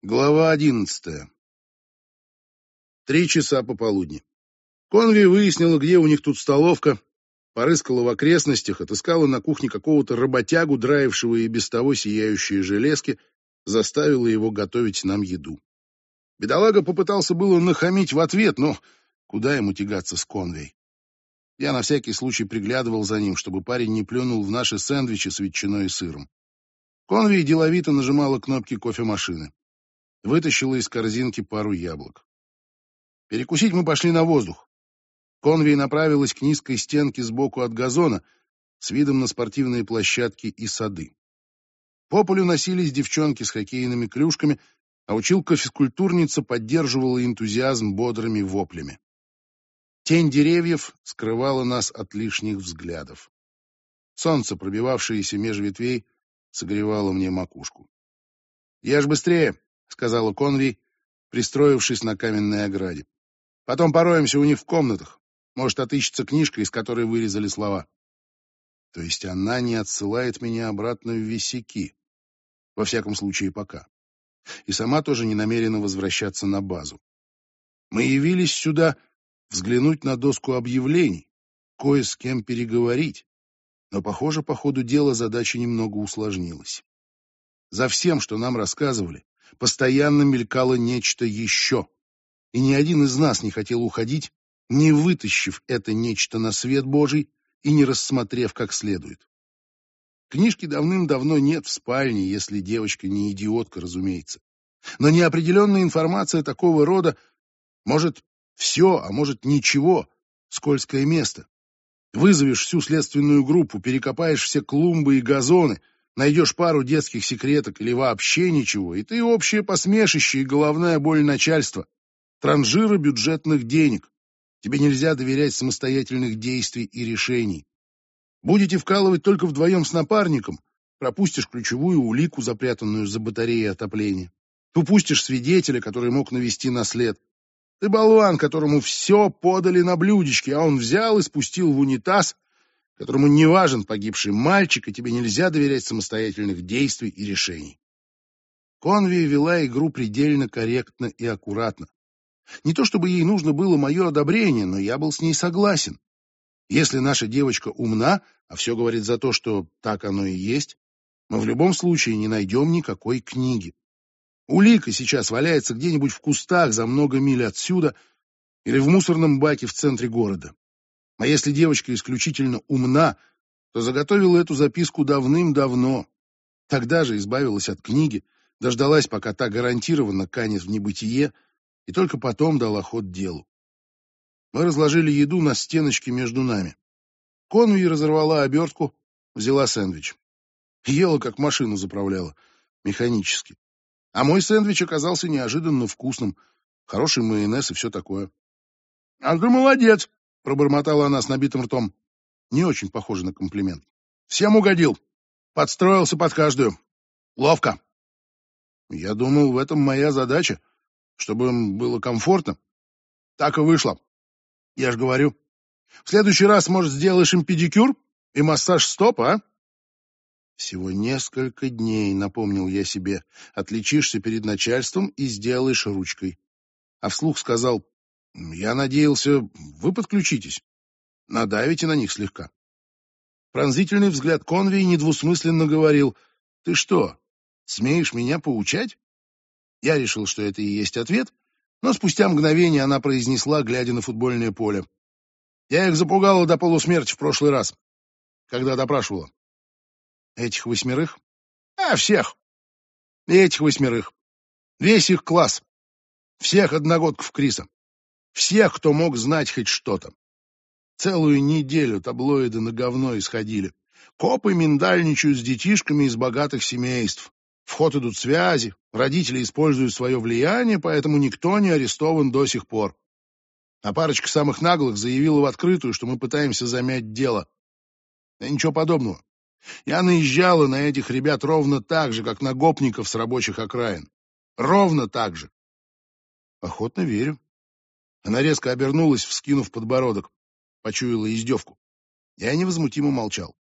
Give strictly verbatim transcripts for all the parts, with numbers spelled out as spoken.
Глава одиннадцатая. Три часа пополудни. Конви выяснила, где у них тут столовка, порыскала в окрестностях, отыскала на кухне какого-то работягу, драившего и без того сияющие железки, заставила его готовить нам еду. Бедолага попытался было нахамить в ответ, но куда ему тягаться с Конвей? Я на всякий случай приглядывал за ним, чтобы парень не плюнул в наши сэндвичи с ветчиной и сыром. Конви деловито нажимала кнопки кофемашины. Вытащила из корзинки пару яблок. Перекусить мы пошли на воздух. Конви направилась к низкой стенке сбоку от газона с видом на спортивные площадки и сады. По полю носились девчонки с хоккейными клюшками, а училка-физкультурница поддерживала энтузиазм бодрыми воплями. Тень деревьев скрывала нас от лишних взглядов. Солнце, пробивавшееся меж ветвей, согревало мне макушку. «Ешь быстрее», — сказала Конви, пристроившись на каменной ограде. «Потом пороемся у них в комнатах. Может, отыщется книжка, из которой вырезали слова». То есть она не отсылает меня обратно в висяки. Во всяком случае, пока. И сама тоже не намерена возвращаться на базу. Мы явились сюда взглянуть на доску объявлений, кое с кем переговорить. Но, похоже, по ходу дела задача немного усложнилась. За всем, что нам рассказывали, постоянно мелькало нечто еще. И ни один из нас не хотел уходить, не вытащив это нечто на свет Божий и не рассмотрев как следует. Книжки давным-давно нет в спальне, если девочка не идиотка, разумеется. Но неопределенная информация такого рода может все, а может ничего, скользкое место. Вызовешь всю следственную группу, перекопаешь все клумбы и газоны, найдешь пару детских секреток или вообще ничего, и ты общее посмешище и головная боль начальства, транжира бюджетных денег. Тебе нельзя доверять самостоятельных действий и решений. Будете вкалывать только вдвоем с напарником, пропустишь ключевую улику, запрятанную за батареей отопления. Упустишь свидетеля, который мог навести на след. Ты болван, которому все подали на блюдечке, а он взял и спустил в унитаз, которому не важен погибший мальчик, и тебе нельзя доверять самостоятельных действий и решений. Конви вела игру предельно корректно и аккуратно. Не то чтобы ей нужно было мое одобрение, но я был с ней согласен. Если наша девочка умна, а все говорит за то, что так оно и есть, мы в любом случае не найдем никакой книги. Улика сейчас валяется где-нибудь в кустах за много миль отсюда или в мусорном баке в центре города. А если девочка исключительно умна, то заготовила эту записку давным-давно. Тогда же избавилась от книги, дождалась, пока та гарантированно канет в небытие, и только потом дала ход делу. Мы разложили еду на стеночке между нами. Конви разорвала обертку, взяла сэндвич. Ела, как машину заправляла, механически. А мой сэндвич оказался неожиданно вкусным. Хороший майонез и все такое. — А ты молодец, — пробормотала она с набитым ртом. Не очень похоже на комплимент. — Всем угодил. Подстроился под каждую. Ловко. Я думал, в этом моя задача, чтобы им было комфортно. Так и вышло. Я ж говорю. В следующий раз, может, сделаешь им педикюр и массаж стоп, а? Всего несколько дней, напомнил я себе, отличишься перед начальством и сделаешь ручкой. А вслух сказал, я надеялся, вы подключитесь. Надавите на них слегка. Пронзительный взгляд Конви недвусмысленно говорил, ты что, смеешь меня поучать? Я решил, что это и есть ответ, но спустя мгновение она произнесла, глядя на футбольное поле. Я их запугала до полусмерти в прошлый раз, когда допрашивала. Этих восьмерых? А, всех. И этих восьмерых. Весь их класс. Всех одногодков Криса. Всех, кто мог знать хоть что-то. Целую неделю таблоиды на говно исходили. Копы миндальничают с детишками из богатых семейств. В ход идут связи, родители используют свое влияние, поэтому никто не арестован до сих пор. А парочка самых наглых заявила в открытую, что мы пытаемся замять дело. Да ничего подобного. Я наезжала на этих ребят ровно так же, как на гопников с рабочих окраин. Ровно так же. Охотно верю. Она резко обернулась, вскинув подбородок. Почуяла издевку. Я невозмутимо молчал.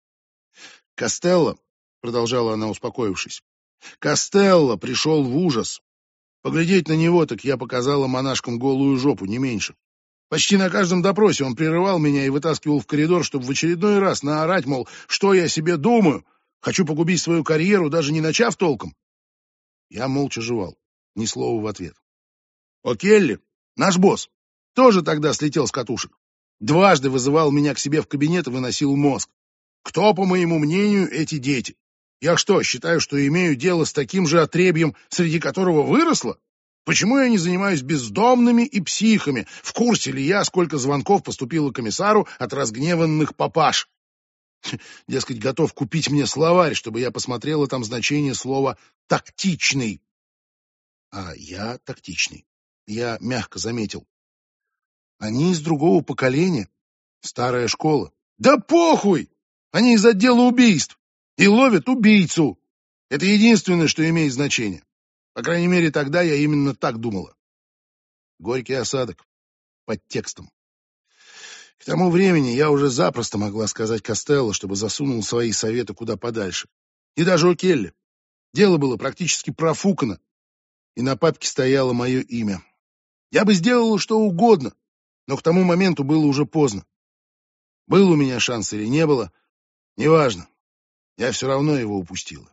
«Костелло», — продолжала она, успокоившись, — «Костелло пришел в ужас. Поглядеть на него, так я показала монашкам голую жопу, не меньше. Почти на каждом допросе он прерывал меня и вытаскивал в коридор, чтобы в очередной раз наорать, мол, что я себе думаю, хочу погубить свою карьеру, даже не начав толком. Я молча жевал, ни слова в ответ. О Келли, наш босс, тоже тогда слетел с катушек. Дважды вызывал меня к себе в кабинет и выносил мозг. Кто, по моему мнению, эти дети? Я что, считаю, что имею дело с таким же отребьем, среди которого выросла? Почему я не занимаюсь бездомными и психами? В курсе ли я, сколько звонков поступило комиссару от разгневанных папаш? Дескать, готов купить мне словарь, чтобы я посмотрела там значение слова «тактичный». А я тактичный. Я мягко заметил. Они из другого поколения. Старая школа. Да похуй! Они из отдела убийств. И ловят убийцу. Это единственное, что имеет значение. По крайней мере, тогда я именно так думала. Горький осадок. Под текстом. К тому времени я уже запросто могла сказать Костелло, чтобы засунул свои советы куда подальше. И даже у Келли. Дело было практически профукано. И на папке стояло мое имя. Я бы сделала что угодно, но к тому моменту было уже поздно. Был у меня шанс или не было, неважно. Я все равно его упустила.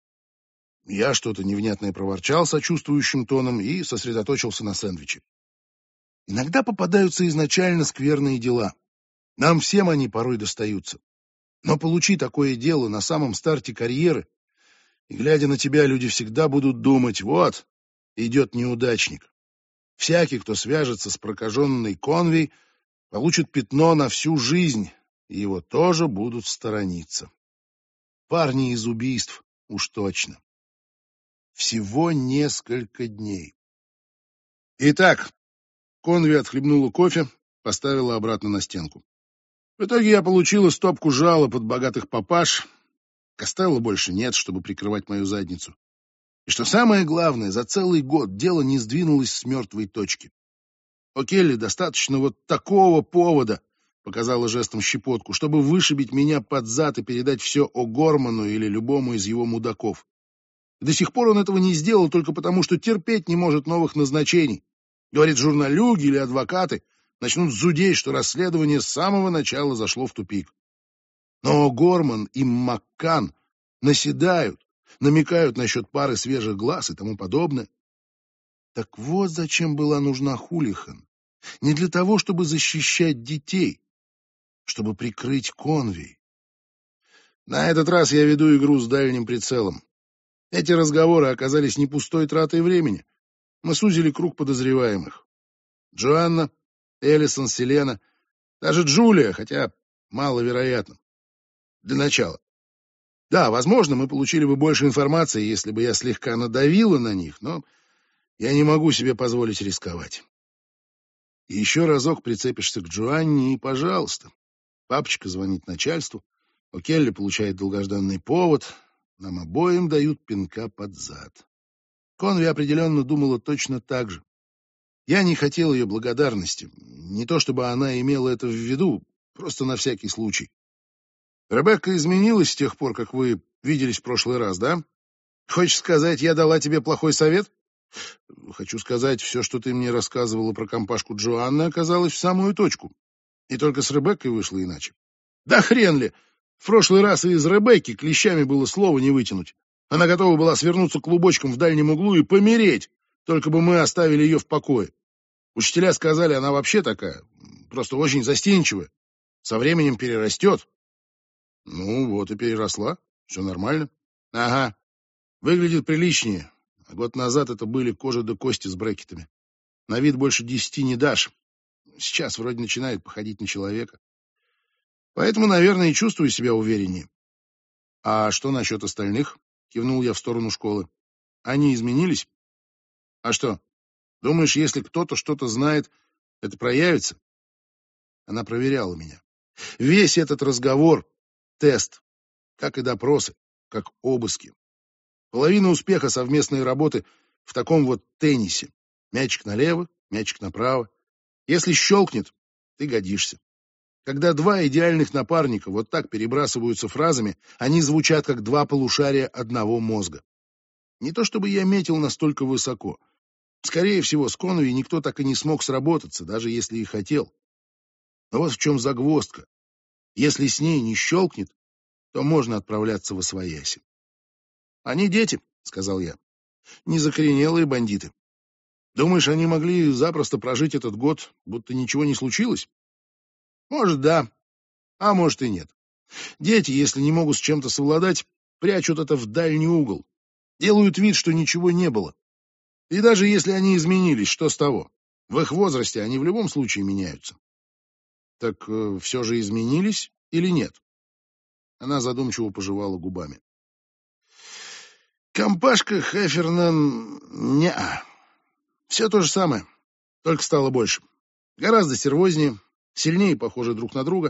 Я что-то невнятное проворчал сочувствующим тоном и сосредоточился на сэндвиче. Иногда попадаются изначально скверные дела. Нам всем они порой достаются. Но получи такое дело на самом старте карьеры, и, глядя на тебя, люди всегда будут думать, вот, идет неудачник. Всякий, кто свяжется с прокаженной Конви, получит пятно на всю жизнь, и его тоже будут сторониться. Парни из убийств уж точно. Всего несколько дней. Итак, Конви отхлебнула кофе, поставила обратно на стенку. В итоге я получила стопку жалоб от богатых папаш. Костелло больше нет, чтобы прикрывать мою задницу. И что самое главное, за целый год дело не сдвинулось с мертвой точки. У Келли достаточно вот такого повода, показала жестом щепотку, чтобы вышибить меня под зад и передать все О'Горману или любому из его мудаков. До сих пор он этого не сделал только потому, что терпеть не может новых назначений. Говорит, журналюги или адвокаты начнут зудеть, что расследование с самого начала зашло в тупик. Но Горман и Маккан наседают, намекают насчет пары свежих глаз и тому подобное. Так вот зачем была нужна Хулихан. Не для того, чтобы защищать детей, чтобы прикрыть Конви. На этот раз я веду игру с дальним прицелом. Эти разговоры оказались не пустой тратой времени. Мы сузили круг подозреваемых. Джоанна, Эллисон, Селена, даже Джулия, хотя маловероятно. Для начала. Да, возможно, мы получили бы больше информации, если бы я слегка надавила на них, но я не могу себе позволить рисковать. И еще разок прицепишься к Джоанне, и пожалуйста. Папочка звонит начальству, у Келли получает долгожданный повод, нам обоим дают пинка под зад. Конви определенно думала точно так же. Я не хотел ее благодарности, не то чтобы она имела это в виду, просто на всякий случай. Ребекка изменилась с тех пор, как вы виделись в прошлый раз, да? Хочешь сказать, я дала тебе плохой совет? Хочу сказать, все, что ты мне рассказывала про компашку Джоанны, оказалось в самую точку. И только с Ребеккой вышло иначе. Да хрен ли! В прошлый раз и из Ребекки клещами было слова не вытянуть. Она готова была свернуться клубочком в дальнем углу и помереть, только бы мы оставили ее в покое. Учителя сказали, она вообще такая, просто очень застенчивая. Со временем перерастет. Ну, вот и переросла. Все нормально. Ага. Выглядит приличнее. А год назад это были кожа до кости с брекетами. На вид больше десяти не дашь. Сейчас вроде начинает походить на человека. Поэтому, наверное, и чувствую себя увереннее. А что насчет остальных? Кивнул я в сторону школы. Они изменились? А что? Думаешь, если кто-то что-то знает, это проявится? Она проверяла меня. Весь этот разговор — тест, как и допросы, как обыски. Половина успеха совместной работы в таком вот теннисе. Мячик налево, мячик направо. Если щелкнет, ты годишься. Когда два идеальных напарника вот так перебрасываются фразами, они звучат как два полушария одного мозга. Не то чтобы я метил настолько высоко. Скорее всего, с Конви никто так и не смог сработаться, даже если и хотел. Но вот в чем загвоздка. Если с ней не щелкнет, то можно отправляться во свояси. «Они дети», — сказал я, — «не закоренелые бандиты. Думаешь, они могли запросто прожить этот год, будто ничего не случилось? Может, да, а может и нет. Дети, если не могут с чем-то совладать, прячут это в дальний угол, делают вид, что ничего не было. И даже если они изменились, что с того? В их возрасте они в любом случае меняются». «Так э, все же изменились или нет?» Она задумчиво пожевала губами. «Компашка Хефернан... не-а. Все то же самое, только стало больше. Гораздо сервознее, сильнее похожи друг на друга.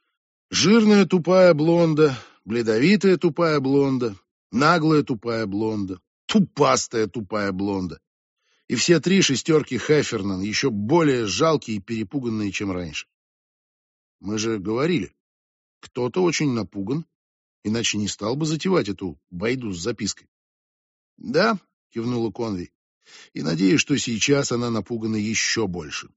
Жирная тупая блонда, бледовитая тупая блонда, наглая тупая блонда, тупастая тупая блонда. И все три шестерки Хефернан еще более жалкие и перепуганные, чем раньше. Мы же говорили, кто-то очень напуган, иначе не стал бы затевать эту байду с запиской». «Да», — кивнула Конви, — «и надеюсь, что сейчас она напугана еще больше».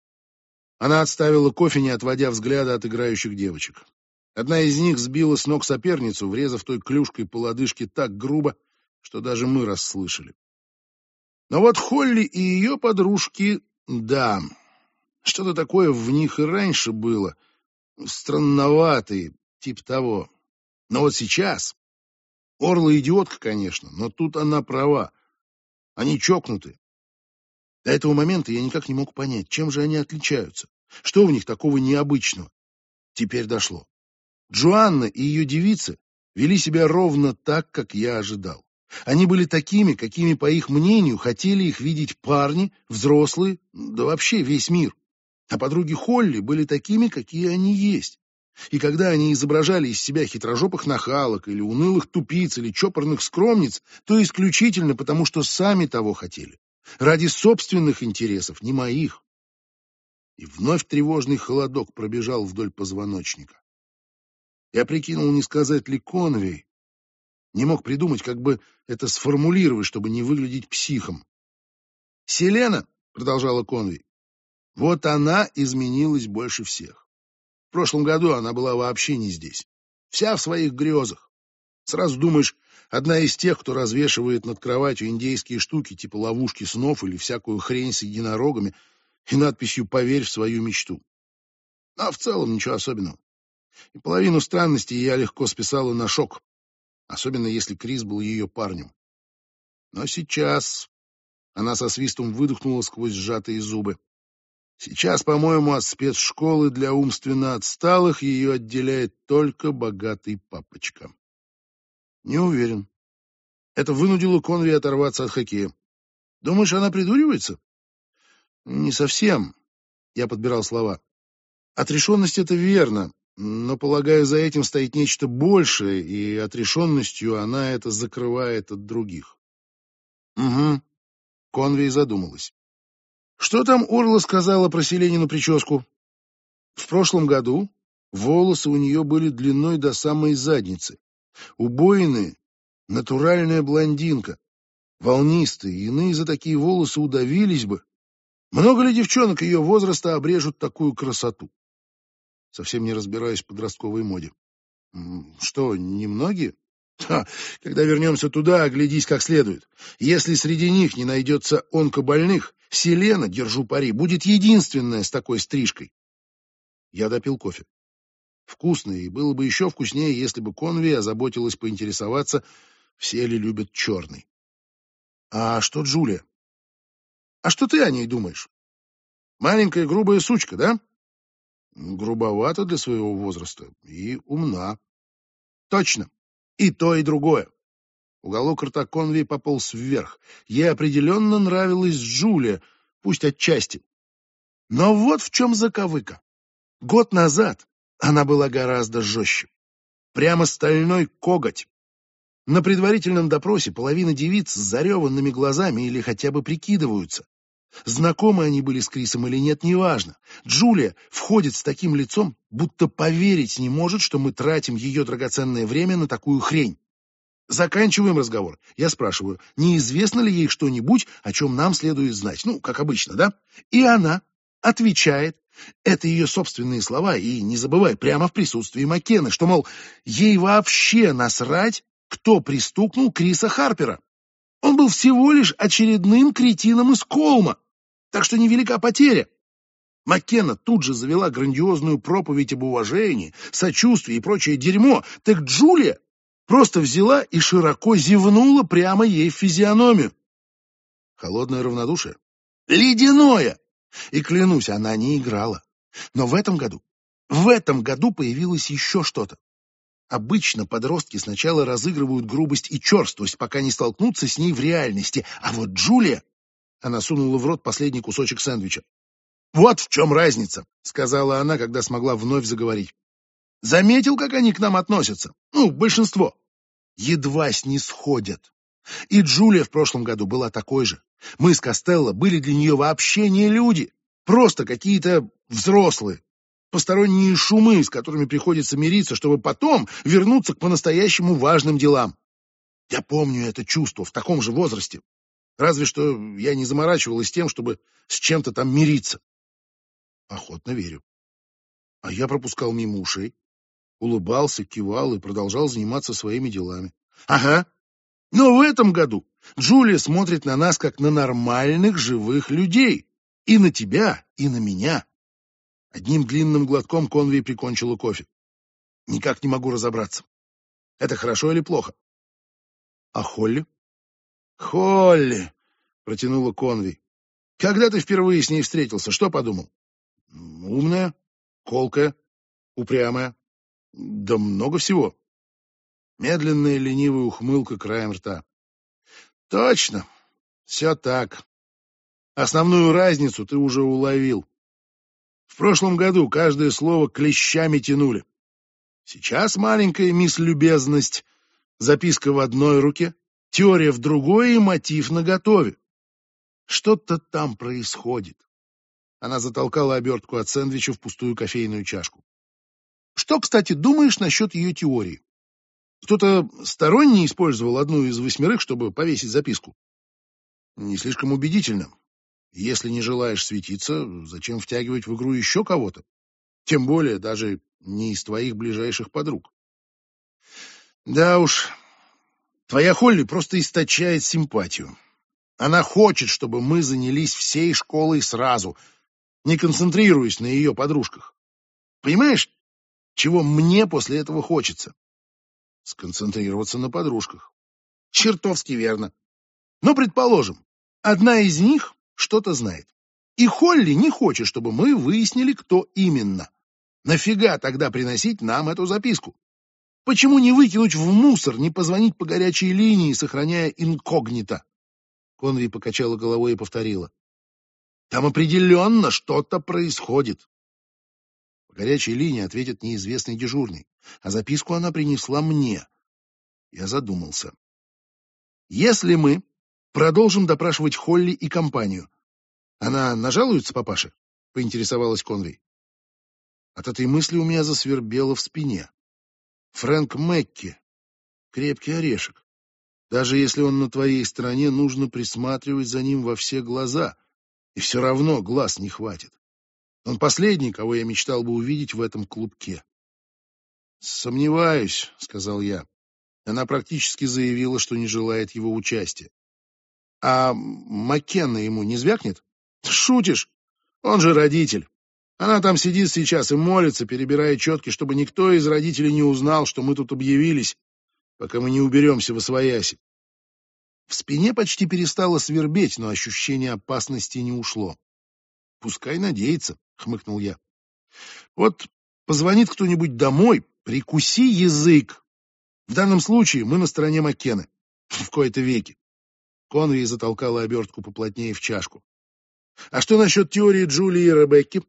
Она отставила кофе, не отводя взгляда от играющих девочек. Одна из них сбила с ног соперницу, врезав той клюшкой по лодыжке так грубо, что даже мы расслышали. Но вот Холли и ее подружки, да, что-то такое в них и раньше было, странноватые, типа того. Но вот сейчас... Орла идиотка, конечно, но тут она права. Они чокнуты. До этого момента я никак не мог понять, чем же они отличаются. Что в них такого необычного? Теперь дошло. Джоанна и ее девицы вели себя ровно так, как я ожидал. Они были такими, какими, по их мнению, хотели их видеть парни, взрослые, да вообще весь мир. А подруги Холли были такими, какие они есть. И когда они изображали из себя хитрожопых нахалок или унылых тупиц или чопорных скромниц, то исключительно потому, что сами того хотели. Ради собственных интересов, не моих. И вновь тревожный холодок пробежал вдоль позвоночника. Я прикинул, не сказать ли Конвей. Не мог придумать, как бы это сформулировать, чтобы не выглядеть психом. «Селена», — продолжала Конвей, — «вот она изменилась больше всех. В прошлом году она была вообще не здесь. Вся в своих грезах. Сразу думаешь, одна из тех, кто развешивает над кроватью индейские штуки, типа ловушки снов или всякую хрень с единорогами и надписью «Поверь в свою мечту». А в целом ничего особенного. И половину странностей я легко списала на шок, особенно если Крис был ее парнем. Но сейчас... Она со свистом выдохнула сквозь сжатые зубы. Сейчас, по-моему, от спецшколы для умственно отсталых ее отделяет только богатый папочка. Не уверен. Это вынудило Конви оторваться от хоккея. Думаешь, она придуривается? Не совсем. Я подбирал слова. Отрешенность — это верно, но, полагаю, за этим стоит нечто большее, и отрешенностью она это закрывает от других. Угу. Конви задумалась. Что там Орла сказала про Селенину прическу? В прошлом году волосы у нее были длиной до самой задницы. Убойные, натуральная блондинка. Волнистые, иные за такие волосы удавились бы. Много ли девчонок ее возраста обрежут такую красоту? Совсем не разбираюсь в подростковой моде. Что, немногие? Ха, когда вернемся туда, оглядись как следует. Если среди них не найдется онкобольных, Селена, держу пари, будет единственная с такой стрижкой. Я допил кофе. Вкусно, и было бы еще вкуснее, если бы Конви озаботилась поинтересоваться, все ли любят черный. А что Джулия? А что ты о ней думаешь? Маленькая грубая сучка, да? Грубовата для своего возраста и умна. Точно. И то, и другое. Уголок рта Конви пополз вверх. Ей определенно нравилась Джулия, пусть отчасти. Но вот в чем заковыка. Год назад она была гораздо жестче. Прямо стальной коготь. На предварительном допросе половина девиц с зареванными глазами или хотя бы прикидываются. Знакомы они были с Крисом или нет, неважно. Джулия входит с таким лицом, будто поверить не может, что мы тратим ее драгоценное время на такую хрень. Заканчиваем разговор. Я спрашиваю, неизвестно ли ей что-нибудь, о чем нам следует знать? Ну, как обычно, да? И она отвечает, это ее собственные слова, и не забывай, прямо в присутствии Маккены, что, мол, ей вообще насрать, кто пристукнул Криса Харпера. Он был всего лишь очередным кретином из Колма, так что невелика потеря. Маккена тут же завела грандиозную проповедь об уважении, сочувствии и прочее дерьмо, так Джулия просто взяла и широко зевнула прямо ей в физиономию. Холодное равнодушие? Ледяное! И клянусь, она не играла. Но в этом году, в этом году появилось еще что-то. Обычно подростки сначала разыгрывают грубость и черствость, пока не столкнутся с ней в реальности. А вот Джулия... Она сунула в рот последний кусочек сэндвича. «Вот в чем разница», — сказала она, когда смогла вновь заговорить. «Заметил, как они к нам относятся? Ну, большинство. Едва снисходят. И Джулия в прошлом году была такой же. Мы с Костелло были для нее вообще не люди, просто какие-то взрослые, посторонние шумы, с которыми приходится мириться, чтобы потом вернуться к по-настоящему важным делам. Я помню это чувство в таком же возрасте. Разве что я не заморачивалась тем, чтобы с чем-то там мириться. Охотно верю. А я пропускал мимо ушей, улыбался, кивал и продолжал заниматься своими делами. Ага. Но в этом году Джулия смотрит на нас, как на нормальных живых людей. И на тебя, и на меня. Одним длинным глотком Конвей прикончила кофе. Никак не могу разобраться. Это хорошо или плохо? А Холли? Холли, протянула Конвей. Когда ты впервые с ней встретился, что подумал? Умная, колкая, упрямая. Да много всего. Медленная ленивая ухмылка краем рта. Точно, все так. Основную разницу ты уже уловил. В прошлом году каждое слово клещами тянули. Сейчас маленькая мисс Любезность, записка в одной руке, теория в другой и мотив наготове. Что-то там происходит. Она затолкала обертку от сэндвича в пустую кофейную чашку. Что, кстати, думаешь насчет ее теории? Кто-то сторонний использовал одну из восьмерых, чтобы повесить записку? Не слишком убедительно. Если не желаешь светиться, зачем втягивать в игру еще кого-то? Тем более даже не из твоих ближайших подруг. Да уж, твоя Холли просто источает симпатию. Она хочет, чтобы мы занялись всей школой сразу, не концентрируясь на ее подружках. Понимаешь, чего мне после этого хочется? Сконцентрироваться на подружках. Чертовски верно. Но, предположим, одна из них что-то знает. И Холли не хочет, чтобы мы выяснили, кто именно. Нафига тогда приносить нам эту записку? Почему не выкинуть в мусор, не позвонить по горячей линии, сохраняя инкогнито? Конви покачала головой и повторила. Там определенно что-то происходит. По горячей линии ответит неизвестный дежурный, а записку она принесла мне. Я задумался. Если мы продолжим допрашивать Холли и компанию, она нажалуется папаше? Поинтересовалась Конви. От этой мысли у меня засвербело в спине. Фрэнк Мэкки. Крепкий орешек. Даже если он на твоей стороне, нужно присматривать за ним во все глаза. И все равно глаз не хватит. Он последний, кого я мечтал бы увидеть в этом клубке. «Сомневаюсь», — сказал я. Она практически заявила, что не желает его участия. «А Маккенна ему не звякнет?» «Шутишь? Он же родитель. Она там сидит сейчас и молится, перебирая четки, чтобы никто из родителей не узнал, что мы тут объявились, пока мы не уберемся восвояси». В спине почти перестало свербеть, но ощущение опасности не ушло. «Пускай надеется», — хмыкнул я. «Вот позвонит кто-нибудь домой, прикуси язык. В данном случае мы на стороне Маккены. В кои-то веки». Конви затолкала обертку поплотнее в чашку. «А что насчет теории Джулии и Ребекки?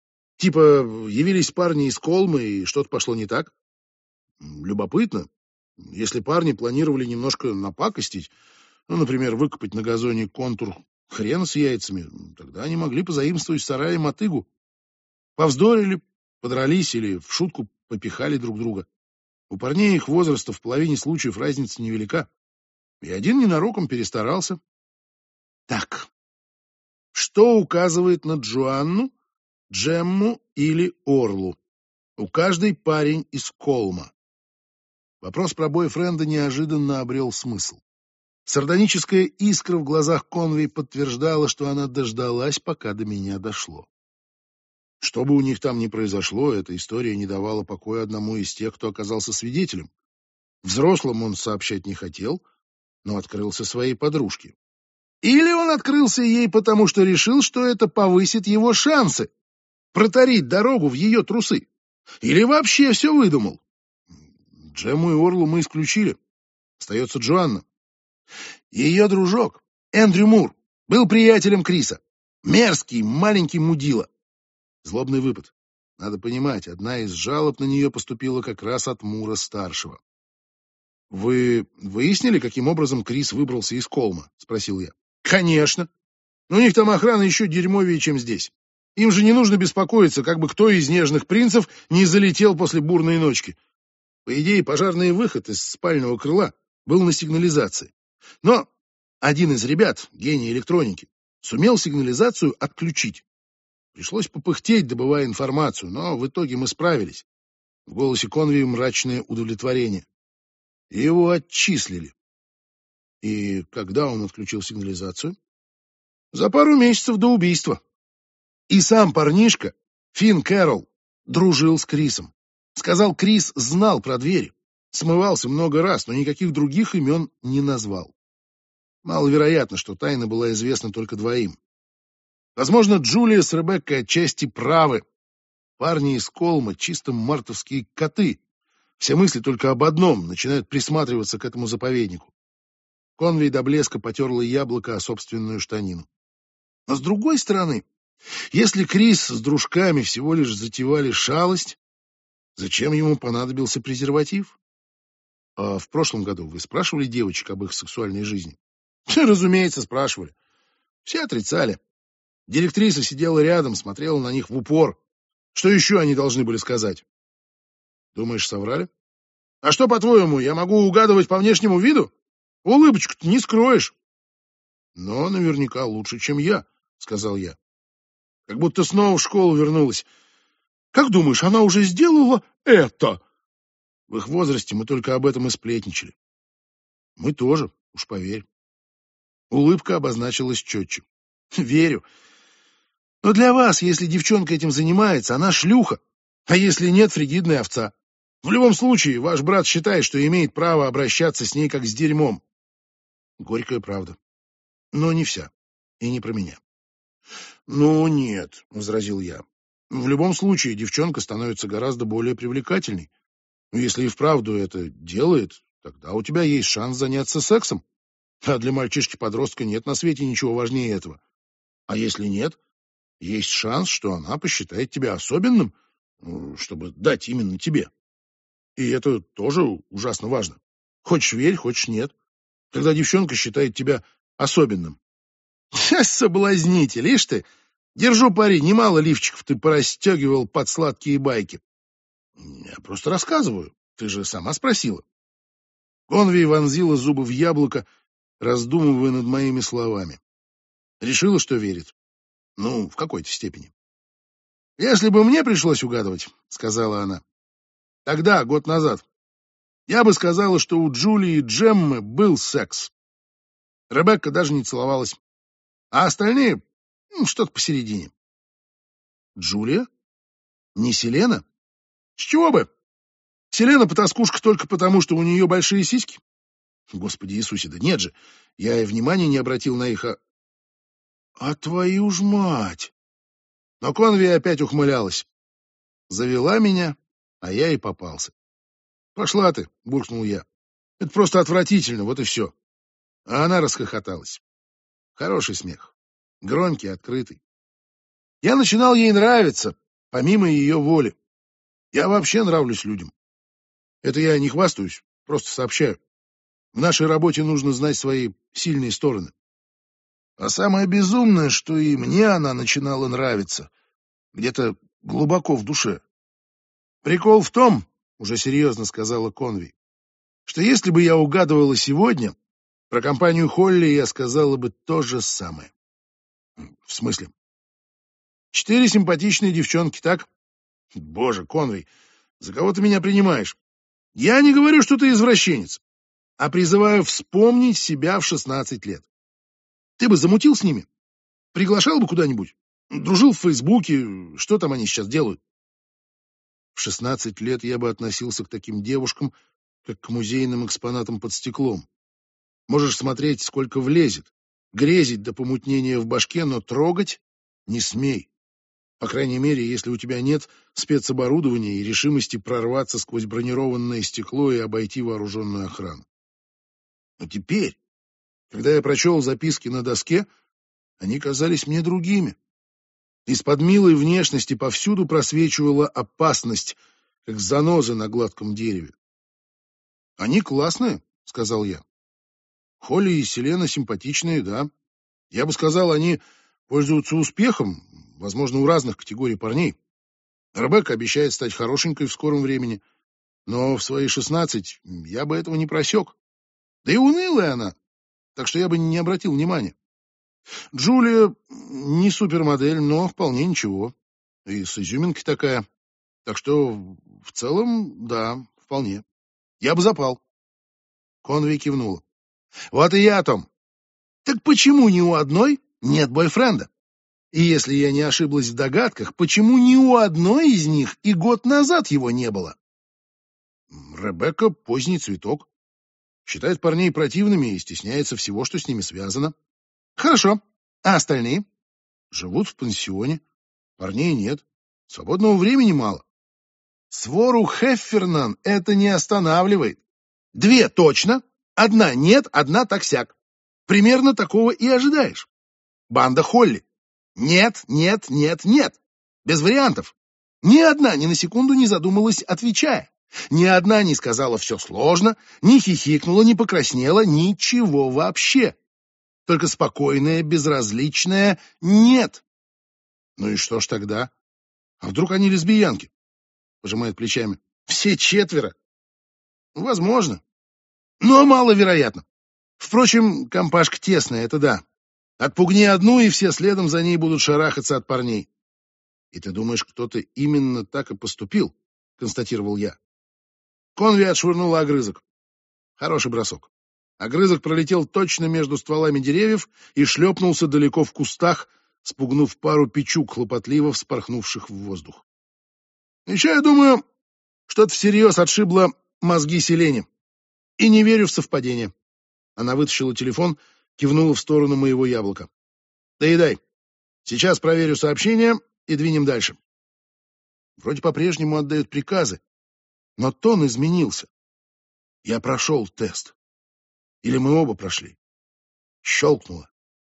Типа явились парни из Колмы, и что-то пошло не так? Любопытно. Если парни планировали немножко напакостить, ну, например, выкопать на газоне контур хрена с яйцами, тогда они могли позаимствовать в сарае мотыгу. Повздорили, подрались или в шутку попихали друг друга. У парней их возраста в половине случаев разница невелика. И один ненароком перестарался. Так, что указывает на Джоанну, Джемму или Орлу? У каждой парень из Колма. Вопрос про бойфренда неожиданно обрел смысл. Сардоническая искра в глазах Конвей подтверждала, что она дождалась, пока до меня дошло. Что бы у них там ни произошло, эта история не давала покоя одному из тех, кто оказался свидетелем. Взрослым он сообщать не хотел, но открылся своей подружке. Или он открылся ей, потому что решил, что это повысит его шансы протарить дорогу в ее трусы. Или вообще все выдумал. Джему и Орлу мы исключили. Остается Джоанна. Ее дружок, Эндрю Мур, был приятелем Криса. Мерзкий, маленький мудила. Злобный выпад. Надо понимать, одна из жалоб на нее поступила как раз от Мура-старшего. «Вы выяснили, каким образом Крис выбрался из Колма?» — спросил я. «Конечно. У них там охрана еще дерьмовее, чем здесь. Им же не нужно беспокоиться, как бы кто из нежных принцев не залетел после бурной ночки. По идее, пожарный выход из спального крыла был на сигнализации. Но один из ребят, гений электроники, сумел сигнализацию отключить. Пришлось попыхтеть, добывая информацию, но в итоге мы справились». В голосе Конви мрачное удовлетворение. Его отчислили. И когда он отключил сигнализацию? За пару месяцев до убийства. И сам парнишка, Финн Кэрролл, дружил с Крисом. Сказал, Крис знал про двери. Смывался много раз, но никаких других имен не назвал. Маловероятно, что тайна была известна только двоим. Возможно, Джулия с Ребеккой отчасти правы. Парни из Колма чисто мартовские коты. Все мысли только об одном, начинают присматриваться к этому заповеднику. Конвей до блеска потерла яблоко о собственную штанину. Но с другой стороны, если Крис с дружками всего лишь затевали шалость, зачем ему понадобился презерватив? А в прошлом году вы спрашивали девочек об их сексуальной жизни? Разумеется, спрашивали. Все отрицали. Директриса сидела рядом, смотрела на них в упор. Что еще они должны были сказать? Думаешь, соврали? А что, по-твоему, я могу угадывать по внешнему виду? Улыбочку-то не скроешь. Но наверняка лучше, чем я, сказал я. Как будто снова в школу вернулась. Как думаешь, она уже сделала это? В их возрасте мы только об этом и сплетничали. Мы тоже, уж поверь. Улыбка обозначилась четче. Верю. Но для вас, если девчонка этим занимается, она шлюха. А если нет, фригидная овца. В любом случае, ваш брат считает, что имеет право обращаться с ней как с дерьмом. Горькая правда. Но не вся. И не про меня. Ну, нет, возразил я. В любом случае, девчонка становится гораздо более привлекательной. Если и вправду это делает, тогда у тебя есть шанс заняться сексом. А для мальчишки-подростка нет на свете ничего важнее этого. А если нет, есть шанс, что она посчитает тебя особенным, чтобы дать именно тебе. И это тоже ужасно важно. Хочешь верь, хочешь нет. Когда девчонка считает тебя особенным. Соблазнитель, ишь ты. Держу пари, немало лифчиков ты порастегивал под сладкие байки. Я просто рассказываю. Ты же сама спросила. Конви вонзила зубы в яблоко, раздумывая над моими словами. Решила, что верит. Ну, в какой-то степени. Если бы мне пришлось угадывать, сказала она, тогда, год назад, я бы сказала, что у Джулии и Джеммы был секс. Ребекка даже не целовалась. А остальные ну, что-то посередине. Джулия? Не Селена? С чего бы? Селена потаскушка только потому, что у нее большие сиськи? Господи Иисусе, да нет же. Я и внимания не обратил на их... А, а твою ж мать! Но Конви опять ухмылялась. Завела меня, а я и попался. Пошла ты, буркнул я. Это просто отвратительно, вот и все. А она расхохоталась. Хороший смех. Громкий, открытый. Я начинал ей нравиться, помимо ее воли. Я вообще нравлюсь людям. Это я не хвастаюсь, просто сообщаю. В нашей работе нужно знать свои сильные стороны. А самое безумное, что и мне она начинала нравиться. Где-то глубоко в душе. Прикол в том, уже серьезно сказала Конви, что если бы я угадывала сегодня, про компанию Холли я сказала бы то же самое. В смысле? Четыре симпатичные девчонки, так? Боже, Конви, за кого ты меня принимаешь? Я не говорю, что ты извращенец, а призываю вспомнить себя в шестнадцать лет. Ты бы замутил с ними? Приглашал бы куда-нибудь? Дружил в Фейсбуке? Что там они сейчас делают? В шестнадцать лет я бы относился к таким девушкам, как к музейным экспонатам под стеклом. Можешь смотреть, сколько влезет, грезить до помутнения в башке, но трогать не смей. По крайней мере, если у тебя нет спецоборудования и решимости прорваться сквозь бронированное стекло и обойти вооруженную охрану. Но теперь, когда я прочел записки на доске, они казались мне другими. Из-под милой внешности повсюду просвечивала опасность, как занозы на гладком дереве. «Они классные», — сказал я. «Холли и Селена симпатичные, да. Я бы сказал, они пользуются успехом, возможно, у разных категорий парней. Ребекка обещает стать хорошенькой в скором времени, но в свои шестнадцать я бы этого не просек. Да и унылая она, так что я бы не обратил внимания. Джулия не супермодель, но вполне ничего. И с изюминкой такая. Так что в целом, да, вполне. Я бы запал». Конви кивнула. «Вот и я о том. Так почему ни у одной нет бойфренда? И если я не ошиблась в догадках, почему ни у одной из них и год назад его не было?» Ребекка — поздний цветок. Считает парней противными и стесняется всего, что с ними связано. Хорошо. А остальные? Живут в пансионе. Парней нет. Свободного времени мало. Свору Хеффернан это не останавливает. Две точно, одна нет, одна так-сяк. Примерно такого и ожидаешь. Банда Холли. Нет, нет, нет, нет. Без вариантов. Ни одна ни на секунду не задумалась, отвечая. Ни одна не сказала «все сложно», не хихикнула, не покраснела, ничего вообще. Только спокойное, безразличное «нет». Ну и что ж тогда? А вдруг они лесбиянки? Пожимает плечами. Все четверо? Возможно. Но маловероятно. Впрочем, компашка тесная, это да. Отпугни одну, и все следом за ней будут шарахаться от парней. И ты думаешь, кто-то именно так и поступил? Констатировал я. Конви отшвырнула огрызок. Хороший бросок. Огрызок пролетел точно между стволами деревьев и шлепнулся далеко в кустах, спугнув пару печук, хлопотливо вспорхнувших в воздух. Еще я думаю, что-то всерьез отшибло мозги Селене. И не верю в совпадение. Она вытащила телефон, кивнула в сторону моего яблока. Доедай. Сейчас проверю сообщение и двинем дальше. Вроде по-прежнему отдают приказы, но тон изменился. Я прошел тест. Или мы оба прошли. Щелкнуло.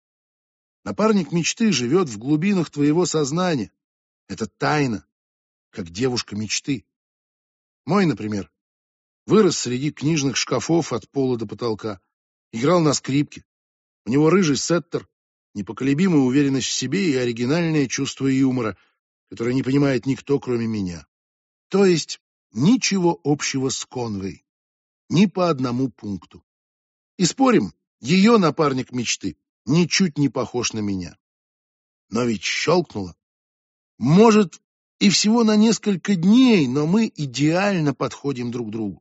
Напарник мечты живет в глубинах твоего сознания. Это тайна, как девушка мечты. Мой, например, вырос среди книжных шкафов от пола до потолка. Играл на скрипке. У него рыжий сеттер, непоколебимая уверенность в себе и оригинальное чувство юмора, которое не понимает никто, кроме меня. То есть ничего общего с Конвей. Ни по одному пункту. И спорим, ее напарник мечты ничуть не похож на меня. Но ведь щелкнуло. Может, и всего на несколько дней, но мы идеально подходим друг другу.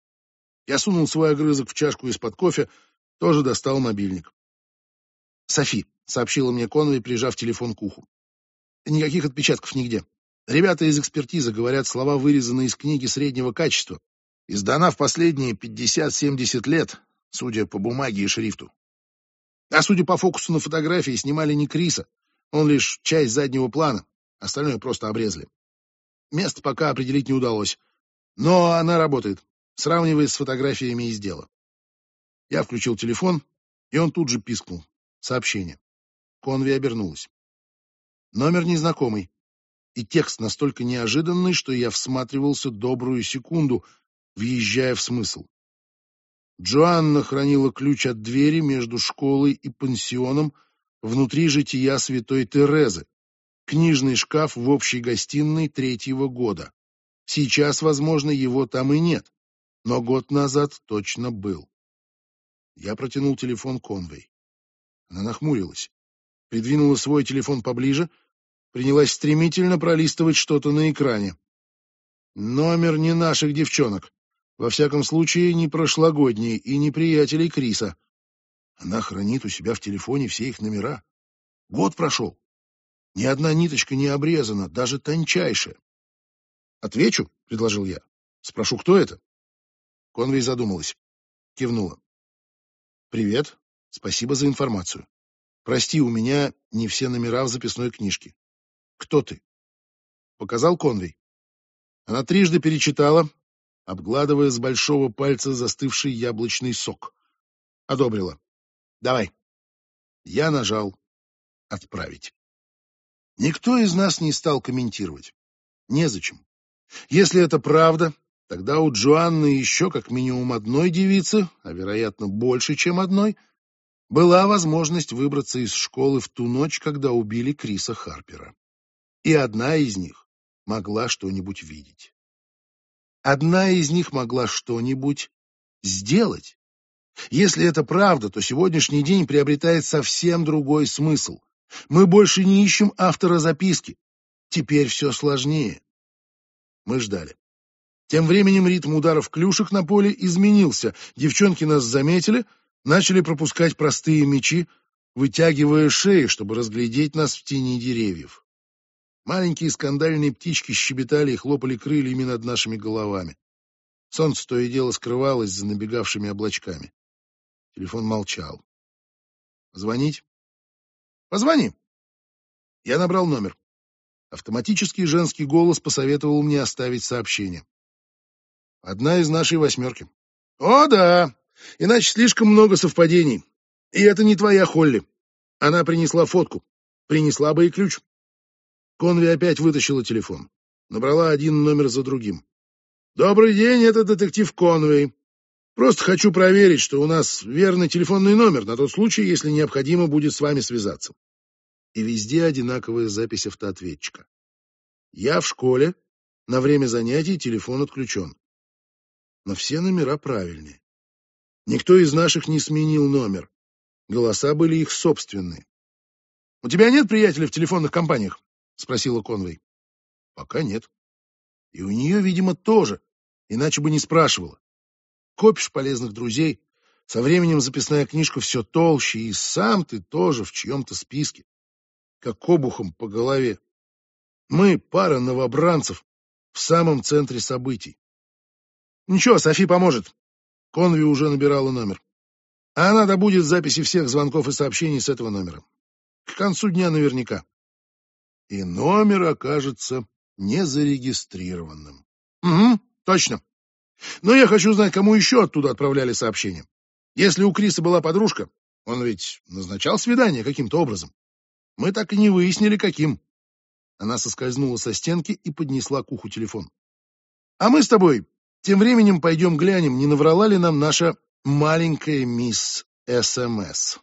Я сунул свой огрызок в чашку из-под кофе, тоже достал мобильник. «Софи», — сообщила мне Конвей, прижав телефон к уху. «Никаких отпечатков нигде. Ребята из экспертизы говорят, слова вырезаны из книги среднего качества. Издана в последние пятьдесят-семьдесят лет, судя по бумаге и шрифту. А судя по фокусу на фотографии, снимали не Криса. Он лишь часть заднего плана, остальное просто обрезали. Место пока определить не удалось. Но она работает, сравнивает с фотографиями из дела». Я включил телефон, и он тут же пискнул. Сообщение. Конви обернулась. Номер незнакомый. И текст настолько неожиданный, что я всматривался добрую секунду, въезжая в смысл. Джоанна хранила ключ от двери между школой и пансионом внутри жития святой Терезы, книжный шкаф в общей гостиной третьего года. Сейчас, возможно, его там и нет, но год назад точно был. Я протянул телефон Конвей. Она нахмурилась, придвинула свой телефон поближе, принялась стремительно пролистывать что-то на экране. Номер не наших девчонок. Во всяком случае, не прошлогодний и не приятелей Криса. Она хранит у себя в телефоне все их номера. Год прошел. Ни одна ниточка не обрезана, даже тончайшая. «Отвечу», — предложил я. «Спрошу, кто это?» Конвей задумалась. Кивнула. «Привет. Спасибо за информацию. Прости, у меня не все номера в записной книжке. Кто ты?» Показал Конвей. Она трижды перечитала, обгладывая с большого пальца застывший яблочный сок. Одобрила. «Давай». Я нажал «Отправить». Никто из нас не стал комментировать. Незачем. Если это правда, тогда у Джоанны еще как минимум одной девицы, а вероятно больше, чем одной, была возможность выбраться из школы в ту ночь, когда убили Криса Харпера. И одна из них могла что-нибудь видеть. Одна из них могла что-нибудь сделать. Если это правда, то сегодняшний день приобретает совсем другой смысл. Мы больше не ищем автора записки. Теперь все сложнее. Мы ждали. Тем временем ритм ударов клюшек на поле изменился. Девчонки нас заметили, начали пропускать простые мячи, вытягивая шеи, чтобы разглядеть нас в тени деревьев. Маленькие скандальные птички щебетали и хлопали крыльями над нашими головами. Солнце то и дело скрывалось за набегавшими облачками. Телефон молчал. «Позвонить?» «Позвони». Я набрал номер. Автоматический женский голос посоветовал мне оставить сообщение. «Одна из нашей восьмерки». «О, да! Иначе слишком много совпадений. И это не твоя Холли. Она принесла фотку. Принесла бы и ключ». Конви опять вытащила телефон. Набрала один номер за другим. «Добрый день, это детектив Конвей. Просто хочу проверить, что у нас верный телефонный номер на тот случай, если необходимо будет с вами связаться». И везде одинаковая запись автоответчика. «Я в школе. На время занятий телефон отключен». Но все номера правильные. Никто из наших не сменил номер. Голоса были их собственные. «У тебя нет приятелей в телефонных компаниях?» — спросила Конвей. «Пока нет. И у нее, видимо, тоже, иначе бы не спрашивала. Копишь полезных друзей, со временем записная книжка все толще, и сам ты тоже в чьем-то списке, как обухом по голове. Мы пара новобранцев в самом центре событий». «Ничего, Софи поможет». Конви уже набирала номер. А она добудет записи всех звонков и сообщений с этого номера. К концу дня наверняка. И номер окажется незарегистрированным. Угу, точно. Но я хочу знать, кому еще оттуда отправляли сообщения. Если у Криса была подружка, он ведь назначал свидание каким-то образом. Мы так и не выяснили, каким. Она соскользнула со стенки и поднесла к уху телефон. А мы с тобой тем временем пойдем глянем, не наврала ли нам наша маленькая мисс СМС.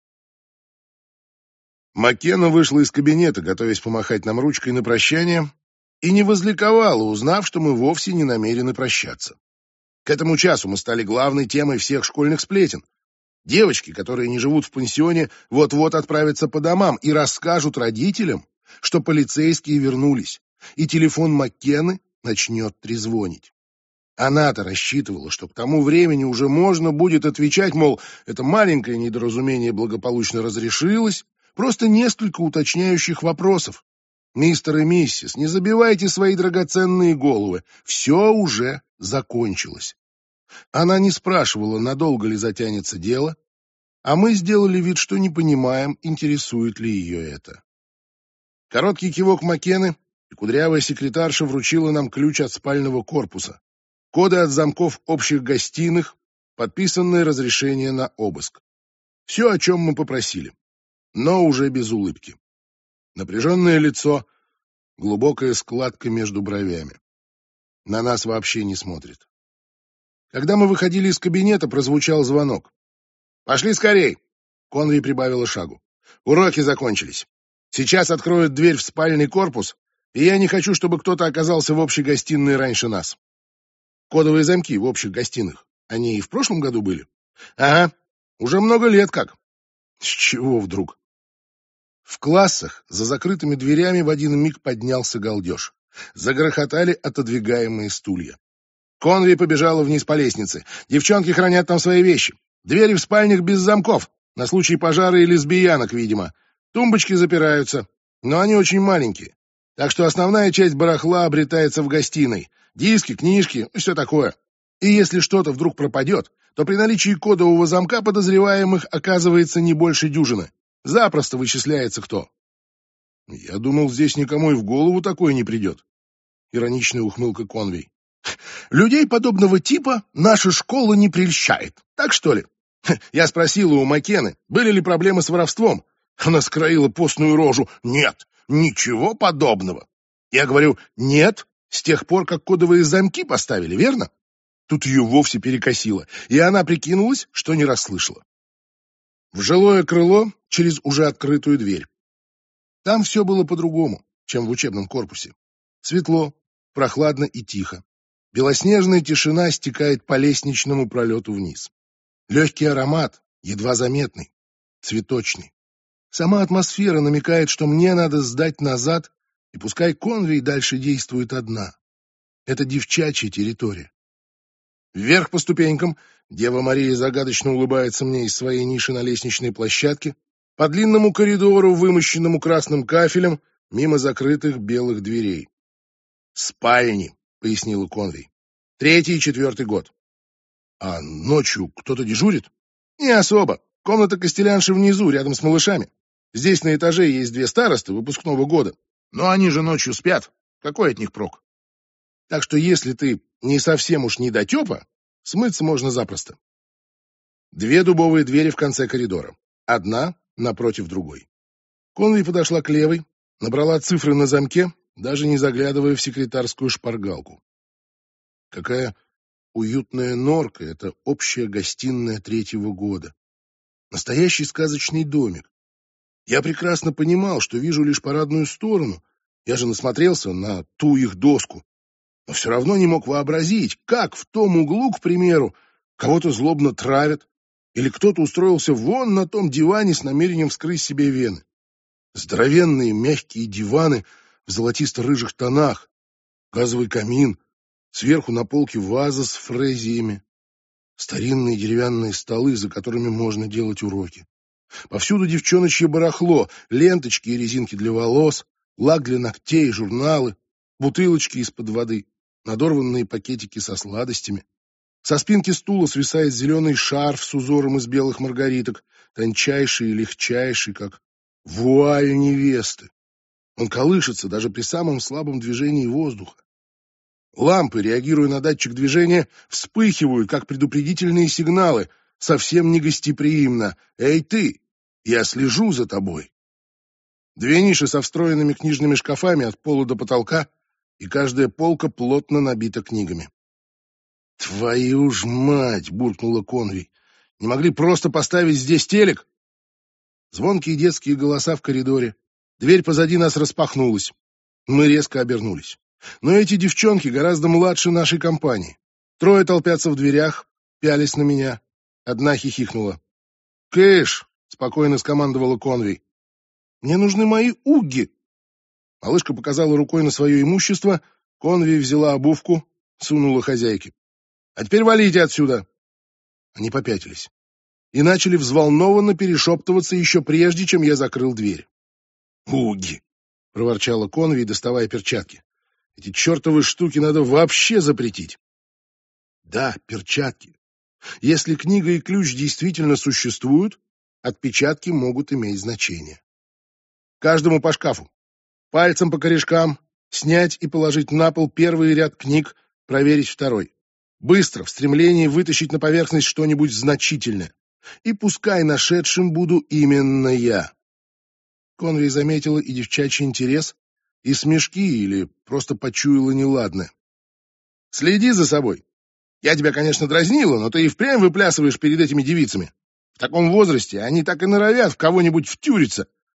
Маккена вышла из кабинета, готовясь помахать нам ручкой на прощание, и не возликовала, узнав, что мы вовсе не намерены прощаться. К этому часу мы стали главной темой всех школьных сплетен. Девочки, которые не живут в пансионе, вот-вот отправятся по домам и расскажут родителям, что полицейские вернулись, и телефон Маккены начнет трезвонить. Она-то рассчитывала, что к тому времени уже можно будет отвечать, мол, это маленькое недоразумение благополучно разрешилось, просто несколько уточняющих вопросов. Мистер и миссис, не забивайте свои драгоценные головы, все уже закончилось. Она не спрашивала, надолго ли затянется дело, а мы сделали вид, что не понимаем, интересует ли ее это. Короткий кивок Маккены, и кудрявая секретарша вручила нам ключ от спального корпуса, коды от замков общих гостиных, подписанное разрешение на обыск. Все, о чем мы попросили, но уже без улыбки. Напряженное лицо, глубокая складка между бровями. На нас вообще не смотрит. Когда мы выходили из кабинета, прозвучал звонок. «Пошли скорей!» Конви прибавила шагу. «Уроки закончились. Сейчас откроют дверь в спальный корпус, И я не хочу, чтобы кто-то оказался в общей гостиной раньше нас. Кодовые замки в общих гостиных. Они и в прошлом году были? Ага, уже много лет как. С чего вдруг? В классах за закрытыми дверями в один миг поднялся галдеж. Загрохотали отодвигаемые стулья. Конви побежала вниз по лестнице. Девчонки хранят там свои вещи. Двери в спальнях без замков. На случай пожара и лесбиянок, видимо. Тумбочки запираются, но они очень маленькие. Так что основная часть барахла обретается в гостиной. Диски, книжки, все такое. И если что-то вдруг пропадет, то при наличии кодового замка подозреваемых оказывается не больше дюжины. Запросто вычисляется кто. Я думал, здесь никому и в голову такое не придет. Ироничная ухмылка Конвей. Людей подобного типа наша школа не прельщает. Так что ли? Я спросила у Маккены, были ли проблемы с воровством. Она скроила постную рожу. Нет, ничего подобного. Я говорю, нет, с тех пор, как кодовые замки поставили, верно? Тут ее вовсе перекосило, и она прикинулась, что не расслышала. В жилое крыло через уже открытую дверь. Там все было по-другому, чем в учебном корпусе. Светло, прохладно и тихо. Белоснежная тишина стекает по лестничному пролету вниз. Легкий аромат, едва заметный, цветочный. Сама атмосфера намекает, что мне надо сдать назад, и пускай Конвей дальше действует одна. Это девчачья территория. Вверх по ступенькам Дева Мария загадочно улыбается мне из своей ниши на лестничной площадке, по длинному коридору, вымощенному красным кафелем, мимо закрытых белых дверей. «Спальни», — пояснила Конвей. «Третий и четвертый год». «А ночью кто-то дежурит?» «Не особо. Комната костелянши внизу, рядом с малышами. Здесь на этаже есть две старосты выпускного года. Но они же ночью спят. Какой от них прок? Так что если ты не совсем уж недотепа, смыться можно запросто». Две дубовые двери в конце коридора. Одна напротив другой. Конвей подошла к левой, набрала цифры на замке, даже не заглядывая в секретарскую шпаргалку. Какая уютная норка — это общая гостиная третьего года. Настоящий сказочный домик. Я прекрасно понимал, что вижу лишь парадную сторону. Я же насмотрелся на ту их доску. Но все равно не мог вообразить, как в том углу, к примеру, кого-то злобно травят, или кто-то устроился вон на том диване с намерением вскрыть себе вены. Здоровенные мягкие диваны в золотисто-рыжих тонах, газовый камин, сверху на полке ваза с фрезиями, старинные деревянные столы, за которыми можно делать уроки. Повсюду девчоночье барахло, ленточки и резинки для волос, лак для ногтей, журналы, бутылочки из-под воды, надорванные пакетики со сладостями. Со спинки стула свисает зеленый шарф с узором из белых маргариток, тончайший и легчайший, как вуаль невесты. Он колышется даже при самом слабом движении воздуха. Лампы, реагируя на датчик движения, вспыхивают, как предупредительные сигналы, совсем не гостеприимно. «Эй ты! Я слежу за тобой!» Две ниши со встроенными книжными шкафами от пола до потолка, и каждая полка плотно набита книгами. «Твою ж мать!» — буркнула Конвей. «Не могли просто поставить здесь телек?» Звонкие детские голоса в коридоре. Дверь позади нас распахнулась. Мы резко обернулись. Но эти девчонки гораздо младше нашей компании. Трое толпятся в дверях, пялись на меня. Одна хихикнула. «Кэш!» — спокойно скомандовала Конвей. «Мне нужны мои угги!» Малышка показала рукой на свое имущество. Конвей взяла обувку, сунула хозяйке. «А теперь валите отсюда!» Они попятились и начали взволнованно перешептываться еще прежде, чем я закрыл дверь. «Угги!» — проворчала Конвей, доставая перчатки. «Эти чертовы штуки надо вообще запретить!» Да, перчатки. Если книга и ключ действительно существуют, отпечатки могут иметь значение. Каждому по шкафу. Пальцем по корешкам. Снять и положить на пол первый ряд книг, проверить второй. Быстро, в стремлении вытащить на поверхность что-нибудь значительное. И пускай нашедшим буду именно я. Конвей заметила и девчачий интерес, и смешки, или просто почуяла неладное. «Следи за собой. Я тебя, конечно, дразнила, но ты и впрямь выплясываешь перед этими девицами. В таком возрасте они так и норовят в кого-нибудь втюриться.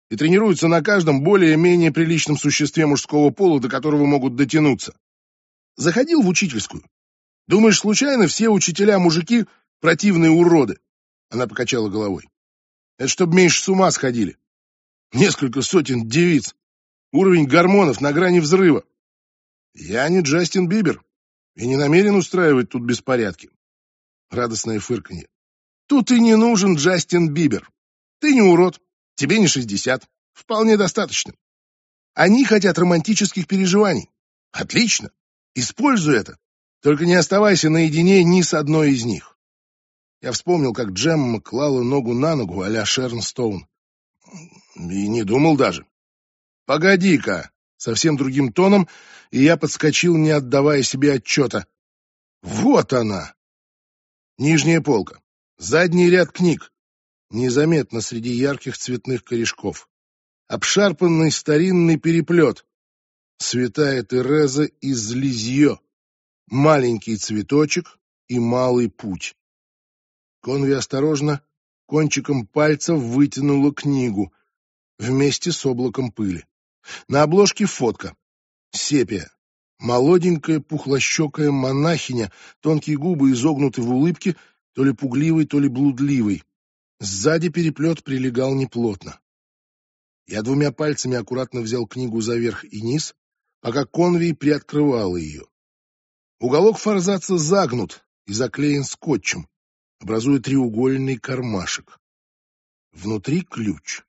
и тренируются на каждом более-менее приличном существе мужского пола, до которого могут дотянуться. Заходил в учительскую. Думаешь, случайно все учителя-мужики противные уроды? Она покачала головой. Это чтоб меньше с ума сходили. Несколько сотен девиц. Уровень гормонов на грани взрыва. Я не Джастин Бибер и не намерен устраивать тут беспорядки. Радостное фырканье. Тут и не нужен Джастин Бибер. Ты не урод, тебе не шестьдесят. Вполне достаточно. Они хотят романтических переживаний. Отлично. Используй это. Только не оставайся наедине ни с одной из них. Я вспомнил, как Джемма клала ногу на ногу а-ля Шерон Стоун. И не думал даже. Погоди-ка, совсем другим тоном, и я подскочил, не отдавая себе отчета. Вот она! Нижняя полка. Задний ряд книг. Незаметно среди ярких цветных корешков. Обшарпанный старинный переплет. Святая Тереза из Лизье. Маленький цветочек и малый путь. Конви осторожно кончиком пальцев вытянула книгу вместе с облаком пыли. На обложке фотка. Сепия. Молоденькая пухлощекая монахиня, тонкие губы изогнуты в улыбке, то ли пугливой, то ли блудливой. Сзади переплет прилегал неплотно. Я двумя пальцами аккуратно взял книгу за верх и низ, пока Конви приоткрывала ее. Уголок форзаца загнут и заклеен скотчем, образуя треугольный кармашек. Внутри ключ.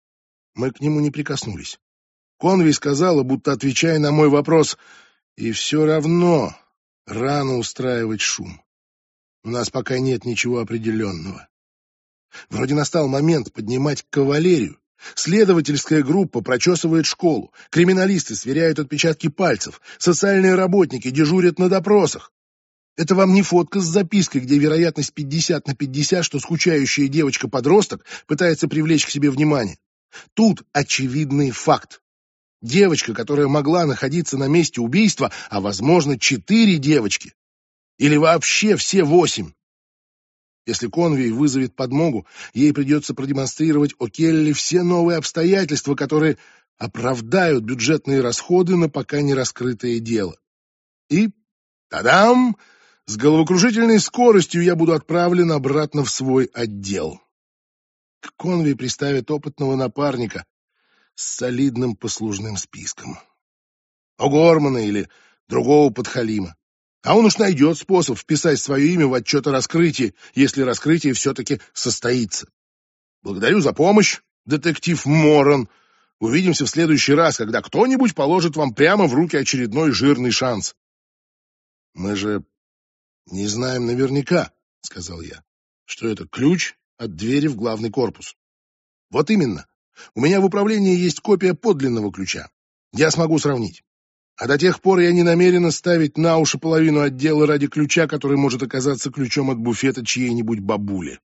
Мы к нему не прикоснулись. Конви сказала, будто отвечая на мой вопрос, и все равно рано устраивать шум. У нас пока нет ничего определенного. Вроде настал момент поднимать кавалерию. Следовательская группа прочесывает школу, криминалисты сверяют отпечатки пальцев, социальные работники дежурят на допросах. Это вам не фотка с запиской, где вероятность пятьдесят на пятьдесят, что скучающая девочка-подросток пытается привлечь к себе внимание. Тут очевидный факт. Девочка, которая могла находиться на месте убийства, а, возможно, четыре девочки. Или вообще все восемь. Если Конви вызовет подмогу, ей придется продемонстрировать О'Келли все новые обстоятельства, которые оправдают бюджетные расходы на пока не раскрытое дело. И, тадам, с головокружительной скоростью я буду отправлен обратно в свой отдел. К Конви приставят опытного напарника с солидным послужным списком. О'Гормана или другого подхалима. А он уж найдет способ вписать свое имя в отчет о раскрытии, если раскрытие все-таки состоится. Благодарю за помощь, детектив Морран. Увидимся в следующий раз, когда кто-нибудь положит вам прямо в руки очередной жирный шанс. Мы же не знаем наверняка, сказал я, что это ключ от двери в главный корпус. Вот именно. У меня в управлении есть копия подлинного ключа. Я смогу сравнить. А до тех пор я не намерен ставить на уши половину отдела ради ключа, который может оказаться ключом от буфета чьей-нибудь бабули.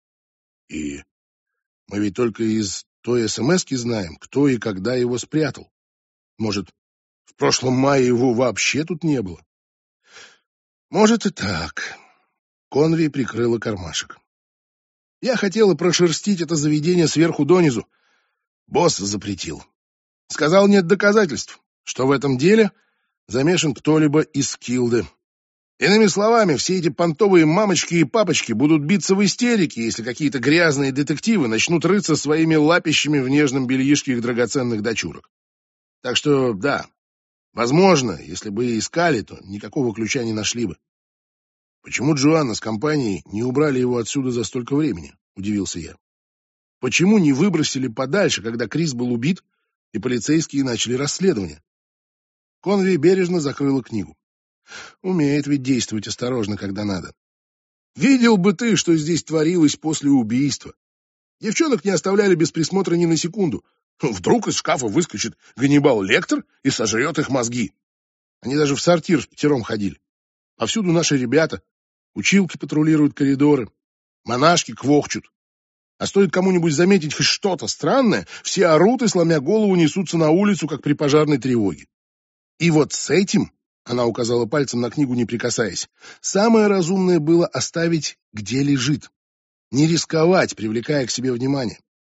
И мы ведь только из той смски знаем, кто и когда его спрятал. Может, в прошлом мае его вообще тут не было? Может и так. Конви прикрыла кармашек. Я хотела прошерстить это заведение сверху донизу. Босс запретил. Сказал, нет доказательств, что в этом деле замешан кто-либо из Килды. Иными словами, все эти понтовые мамочки и папочки будут биться в истерике, если какие-то грязные детективы начнут рыться своими лапищами в нежном бельишке их драгоценных дочурок. Так что, да, возможно, если бы и искали, то никакого ключа не нашли бы. Почему Джоанна с компанией не убрали его отсюда за столько времени? Удивился я. Почему не выбросили подальше, когда Крис был убит, и полицейские начали расследование? Конви бережно закрыла книгу. Умеет ведь действовать осторожно, когда надо. Видел бы ты, что здесь творилось после убийства. Девчонок не оставляли без присмотра ни на секунду. Вдруг из шкафа выскочит Ганнибал Лектор и сожрет их мозги. Они даже в сортир впятером ходили. Повсюду наши ребята. Училки патрулируют коридоры. Монашки квохчут. А стоит кому-нибудь заметить хоть что-то странное, все орут и, сломя голову, несутся на улицу, как при пожарной тревоге. И вот с этим, она указала пальцем на книгу, не прикасаясь, самое разумное было оставить, где лежит. Не рисковать, привлекая к себе внимание.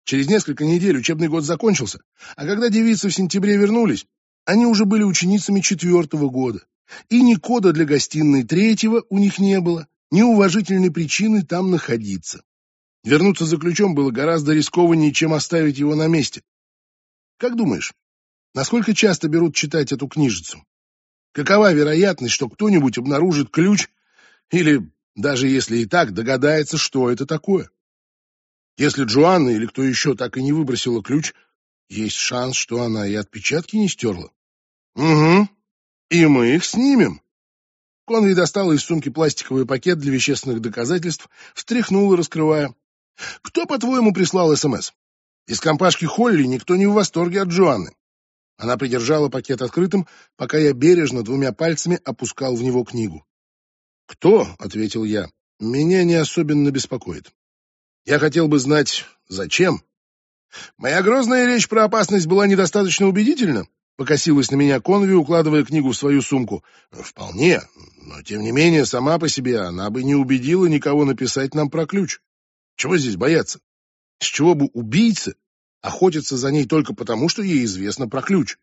Через несколько недель учебный год закончился, а когда девицы в сентябре вернулись, они уже были ученицами четвертого года. И ни кода для гостиной третьего у них не было, ни уважительной причины там находиться. Вернуться за ключом было гораздо рискованнее, чем оставить его на месте. Как думаешь, насколько часто берут читать эту книжицу? Какова вероятность, что кто-нибудь обнаружит ключ или, даже если и так, догадается, что это такое? Если Джоанна или кто еще так и не выбросила ключ, есть шанс, что она и отпечатки не стерла. Угу, и мы их снимем. Конви достала из сумки пластиковый пакет для вещественных доказательств, встряхнула, раскрывая. Кто, по-твоему, прислал СМС? Из компашки Холли никто не в восторге от Джоанны. Она придержала пакет открытым, пока я бережно двумя пальцами опускал в него книгу. «Кто?» — ответил я. «Меня не особенно беспокоит. Я хотел бы знать, зачем». «Моя грозная речь про опасность была недостаточно убедительна?» — покосилась на меня Конви, укладывая книгу в свою сумку. «Вполне, но тем не менее сама по себе она бы не убедила никого написать нам про ключ. Чего здесь бояться? С чего бы убийца охотиться за ней только потому, что ей известно про ключ?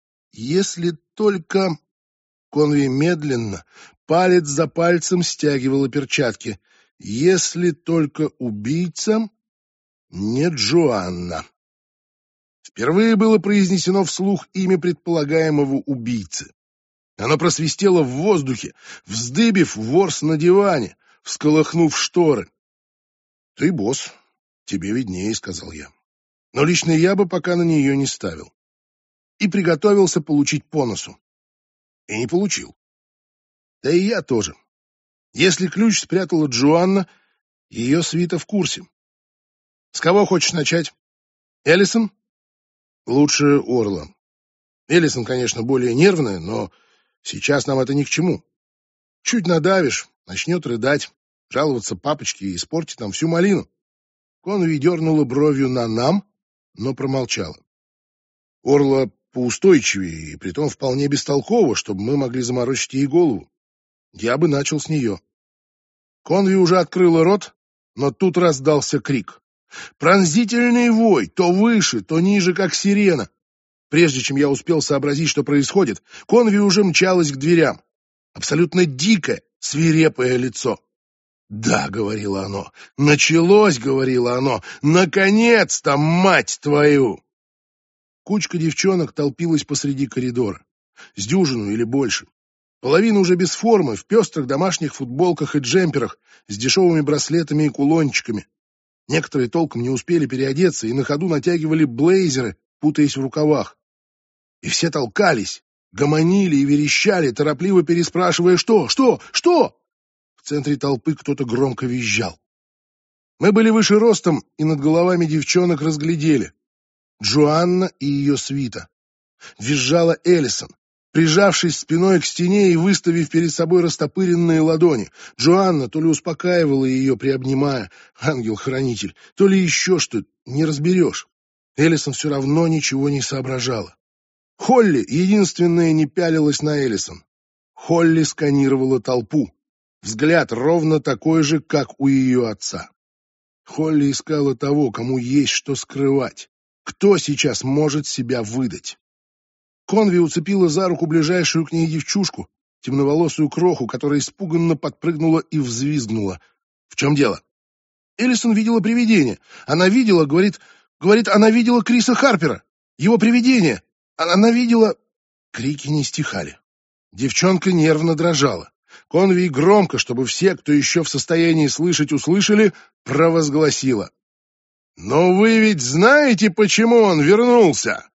Если только...» Конви медленно, палец за пальцем стягивала перчатки. «Если только убийца не Джоанна». Впервые было произнесено вслух имя предполагаемого убийцы. Оно просвистело в воздухе, вздыбив ворс на диване, всколыхнув шторы. «Ты босс, тебе виднее», — сказал я. Но лично я бы пока на нее не ставил. И приготовился получить по носу. И не получил. Да и я тоже. Если ключ спрятала Джоанна, ее свита в курсе. С кого хочешь начать? Эллисон? Лучше Орла. Эллисон, конечно, более нервная, но сейчас нам это ни к чему. Чуть надавишь, начнет рыдать, жаловаться папочке и испортит нам всю малину. Конви дернула бровью на «нам», но промолчала. Орла поустойчивее и притом вполне бестолково, чтобы мы могли заморочить ей голову. Я бы начал с нее. Конви уже открыла рот, но тут раздался крик. Пронзительный вой, то выше, то ниже, как сирена. Прежде чем я успел сообразить, что происходит, Конви уже мчалась к дверям. Абсолютно дикое, свирепое лицо. «Да», — говорило оно, — «началось», — говорило оно, — «наконец-то, мать твою!» Кучка девчонок толпилась посреди коридора. С дюжину или больше. Половина уже без формы, в пестрых домашних футболках и джемперах, с дешевыми браслетами и кулончиками. Некоторые толком не успели переодеться и на ходу натягивали блейзеры, путаясь в рукавах. И все толкались, гомонили и верещали, торопливо переспрашивая «Что? Что? Что?». В центре толпы кто-то громко визжал. Мы были выше ростом, и над головами девчонок разглядели. Джоанна и ее свита. Визжала Эллисон, прижавшись спиной к стене и выставив перед собой растопыренные ладони. Джоанна то ли успокаивала ее, приобнимая, ангел-хранитель, то ли еще что, не разберешь. Эллисон все равно ничего не соображала. Холли, единственная, не пялилась на Эллисон. Холли сканировала толпу. Взгляд ровно такой же, как у ее отца. Холли искала того, кому есть что скрывать. Кто сейчас может себя выдать? Конви уцепила за руку ближайшую к ней девчушку, темноволосую кроху, которая испуганно подпрыгнула и взвизгнула. В чем дело? Эллисон видела привидение. Она видела, говорит, говорит, она видела Криса Харпера. Его привидение. Она видела... Крики не стихали. Девчонка нервно дрожала. Конви громко, чтобы все, кто еще в состоянии слышать, услышали, провозгласила. «Но вы ведь знаете, почему он вернулся?»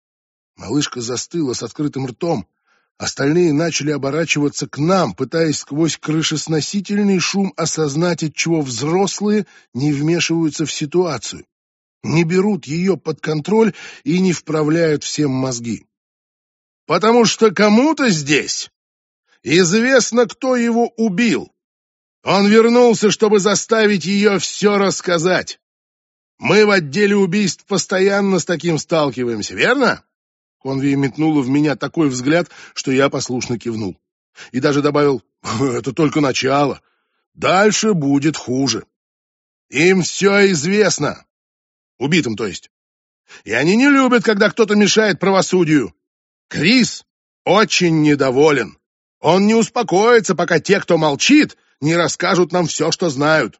Малышка застыла с открытым ртом. Остальные начали оборачиваться к нам, пытаясь сквозь крышесносительный шум осознать, отчего взрослые не вмешиваются в ситуацию, не берут ее под контроль и не вправляют всем мозги. «Потому что кому-то здесь известно, кто его убил. Он вернулся, чтобы заставить ее все рассказать. Мы в отделе убийств постоянно с таким сталкиваемся, верно?» Конви метнула в меня такой взгляд, что я послушно кивнул. И даже добавил: «Это только начало. Дальше будет хуже. Им все известно. Убитым, то есть. И они не любят, когда кто-то мешает правосудию. Крис очень недоволен. Он не успокоится, пока те, кто молчит, не расскажут нам все, что знают.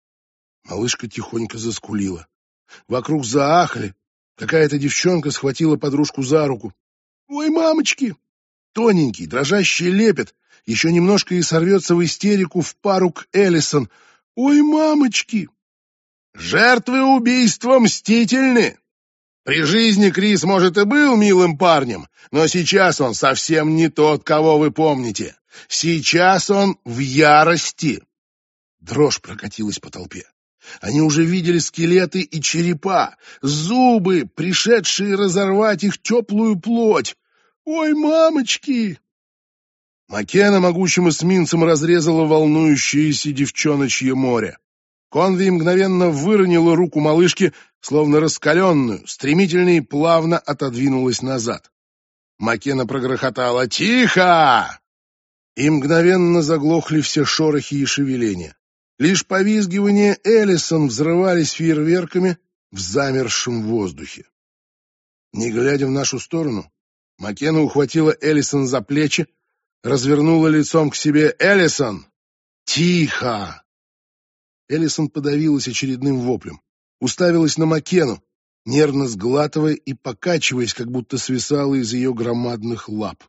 Малышка тихонько заскулила. Вокруг заахали. Какая-то девчонка схватила подружку за руку. «Ой, мамочки!» Тоненький, дрожащий лепет. Еще немножко и сорвется в истерику в пару к Эллисон. «Ой, мамочки!» Жертвы убийства мстительны. При жизни Крис, может, и был милым парнем, но сейчас он совсем не тот, кого вы помните. Сейчас он в ярости. Дрожь прокатилась по толпе. Они уже видели скелеты и черепа, зубы, пришедшие разорвать их теплую плоть. «Ой, мамочки!» Маккена могучим эсминцем разрезала волнующееся девчоночье море. Конви мгновенно выронила руку малышки, словно раскаленную, стремительно и плавно отодвинулась назад. Маккена прогрохотала «Тихо!» И мгновенно заглохли все шорохи и шевеления. Лишь повизгивания Эллисон взрывались фейерверками в замерзшем воздухе. Не глядя в нашу сторону, Маккена ухватила Эллисон за плечи, развернула лицом к себе. «Эллисон! Тихо!» Эллисон подавилась очередным воплем, уставилась на Маккену, нервно сглатывая и покачиваясь, как будто свисала из ее громадных лап.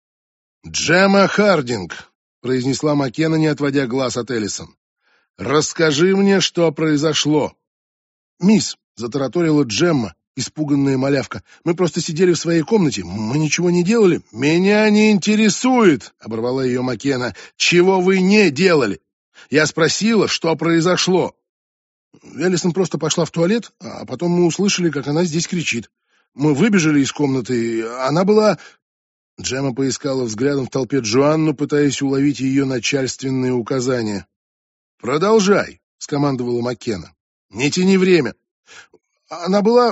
«Джемма Хардинг!» — произнесла Маккена, не отводя глаз от Эллисон. «Расскажи мне, что произошло!» «Мисс!» — затараторила Джемма, испуганная малявка. «Мы просто сидели в своей комнате, мы ничего не делали». «Меня не интересует!» — оборвала ее Маккена. «Чего вы не делали? Я спросила, что произошло». Эллисон просто пошла в туалет, а потом мы услышали, как она здесь кричит. Мы выбежали из комнаты, она была... Джемма поискала взглядом в толпе Джоанну, пытаясь уловить ее начальственные указания. «Продолжай», — скомандовала Маккена. «Не тяни время». Она была...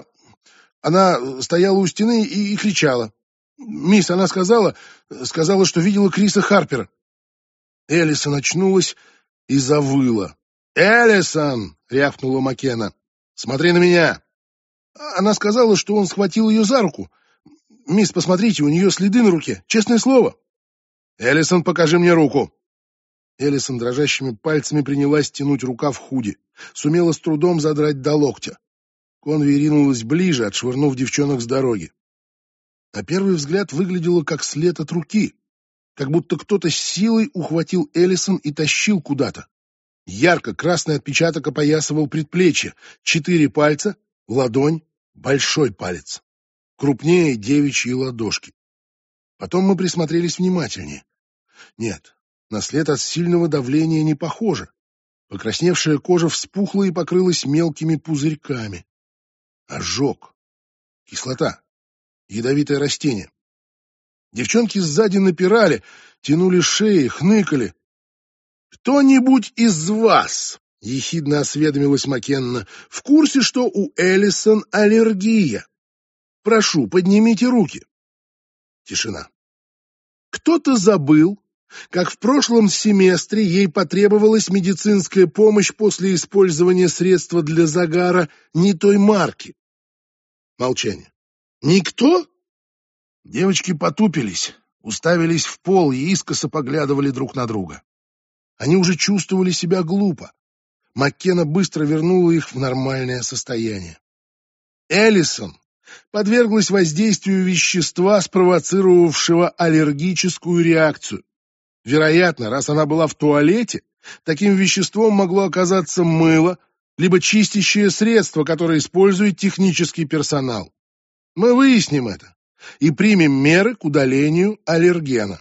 Она стояла у стены и, и кричала. «Мисс, она сказала... Сказала, что видела Криса Харпера». Эллисон очнулась и завыла. «Эллисон!» — рявкнула Маккена. «Смотри на меня!» Она сказала, что он схватил ее за руку. «Мисс, посмотрите, у нее следы на руке. Честное слово». «Эллисон, покажи мне руку». Эллисон дрожащими пальцами принялась тянуть рукав худи. Сумела с трудом задрать до локтя. Конви ринулась ближе, отшвырнув девчонок с дороги. На первый взгляд выглядело как след от руки. Как будто кто-то с силой ухватил Эллисон и тащил куда-то. Ярко-красный отпечаток опоясывал предплечье. Четыре пальца, ладонь, большой палец. Крупнее девичьей ладошки. Потом мы присмотрелись внимательнее. Нет, на след от сильного давления не похоже. Покрасневшая кожа вспухла и покрылась мелкими пузырьками. Ожог. Кислота. Ядовитое растение. Девчонки сзади напирали, тянули шеи, хныкали. «Кто-нибудь из вас, — ехидно осведомилась Маккена, — в курсе, что у Эллисон аллергия? Прошу, поднимите руки». Тишина. Кто-то забыл, как в прошлом семестре ей потребовалась медицинская помощь после использования средства для загара не той марки. Молчание. «Никто?» Девочки потупились, уставились в пол и искоса поглядывали друг на друга. Они уже чувствовали себя глупо. Маккена быстро вернула их в нормальное состояние. Эллисон подверглась воздействию вещества, спровоцировавшего аллергическую реакцию. Вероятно, раз она была в туалете, таким веществом могло оказаться мыло, либо чистящее средство, которое использует технический персонал. Мы выясним это и примем меры к удалению аллергена.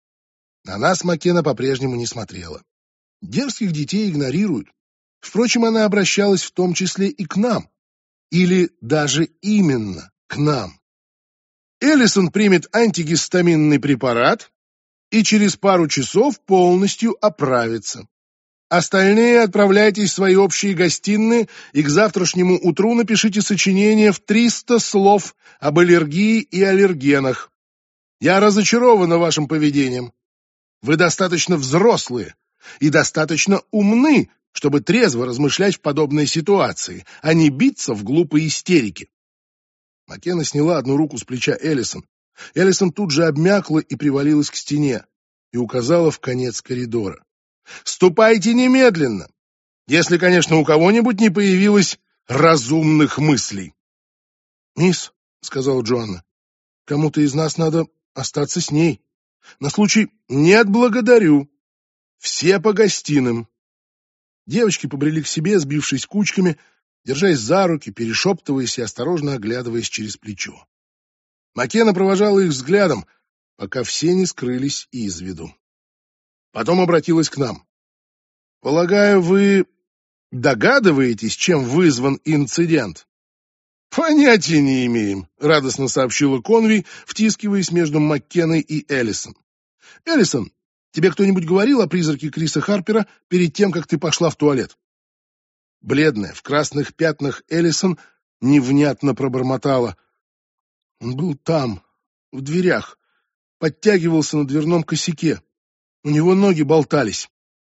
На нас Маккена по-прежнему не смотрела. Дерзких детей игнорируют. Впрочем, она обращалась в том числе и к нам. Или даже именно к нам. Эллисон примет антигистаминный препарат и через пару часов полностью оправится. Остальные отправляйтесь в свои общие гостиные и к завтрашнему утру напишите сочинение в триста слов об аллергии и аллергенах. Я разочарована вашим поведением. Вы достаточно взрослые и достаточно умны, чтобы трезво размышлять в подобной ситуации, а не биться в глупой истерике. Маккена сняла одну руку с плеча Эллисон. Эллисон тут же обмякла и привалилась к стене и указала в конец коридора. «Ступайте немедленно, если, конечно, у кого-нибудь не появилось разумных мыслей». «Мисс», — сказала Джоанна, — «кому-то из нас надо остаться с ней. На случай «нет, благодарю». Все по гостиным». Девочки побрели к себе, сбившись кучками, держась за руки, перешептываясь и осторожно оглядываясь через плечо. Маккена провожала их взглядом, пока все не скрылись из виду. Потом обратилась к нам. «Полагаю, вы догадываетесь, чем вызван инцидент?» «Понятия не имеем», — радостно сообщила Конви, втискиваясь между Маккеной и Эллисон. «Эллисон, тебе кто-нибудь говорил о призраке Криса Харпера перед тем, как ты пошла в туалет?» Бледная, в красных пятнах Эллисон невнятно пробормотала. «Он был там, в дверях, подтягивался на дверном косяке. У него ноги болтались».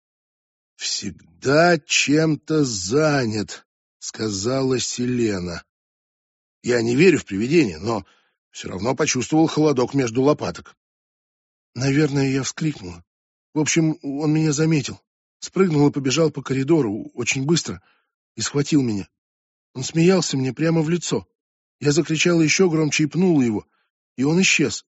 «Всегда чем-то занят», — сказала Селена. Я не верю в привидения, но все равно почувствовал холодок между лопаток. Наверное, я вскрикнула. В общем, он меня заметил. Спрыгнул и побежал по коридору очень быстро и схватил меня. Он смеялся мне прямо в лицо. Я закричала еще громче и пнула его, и он исчез.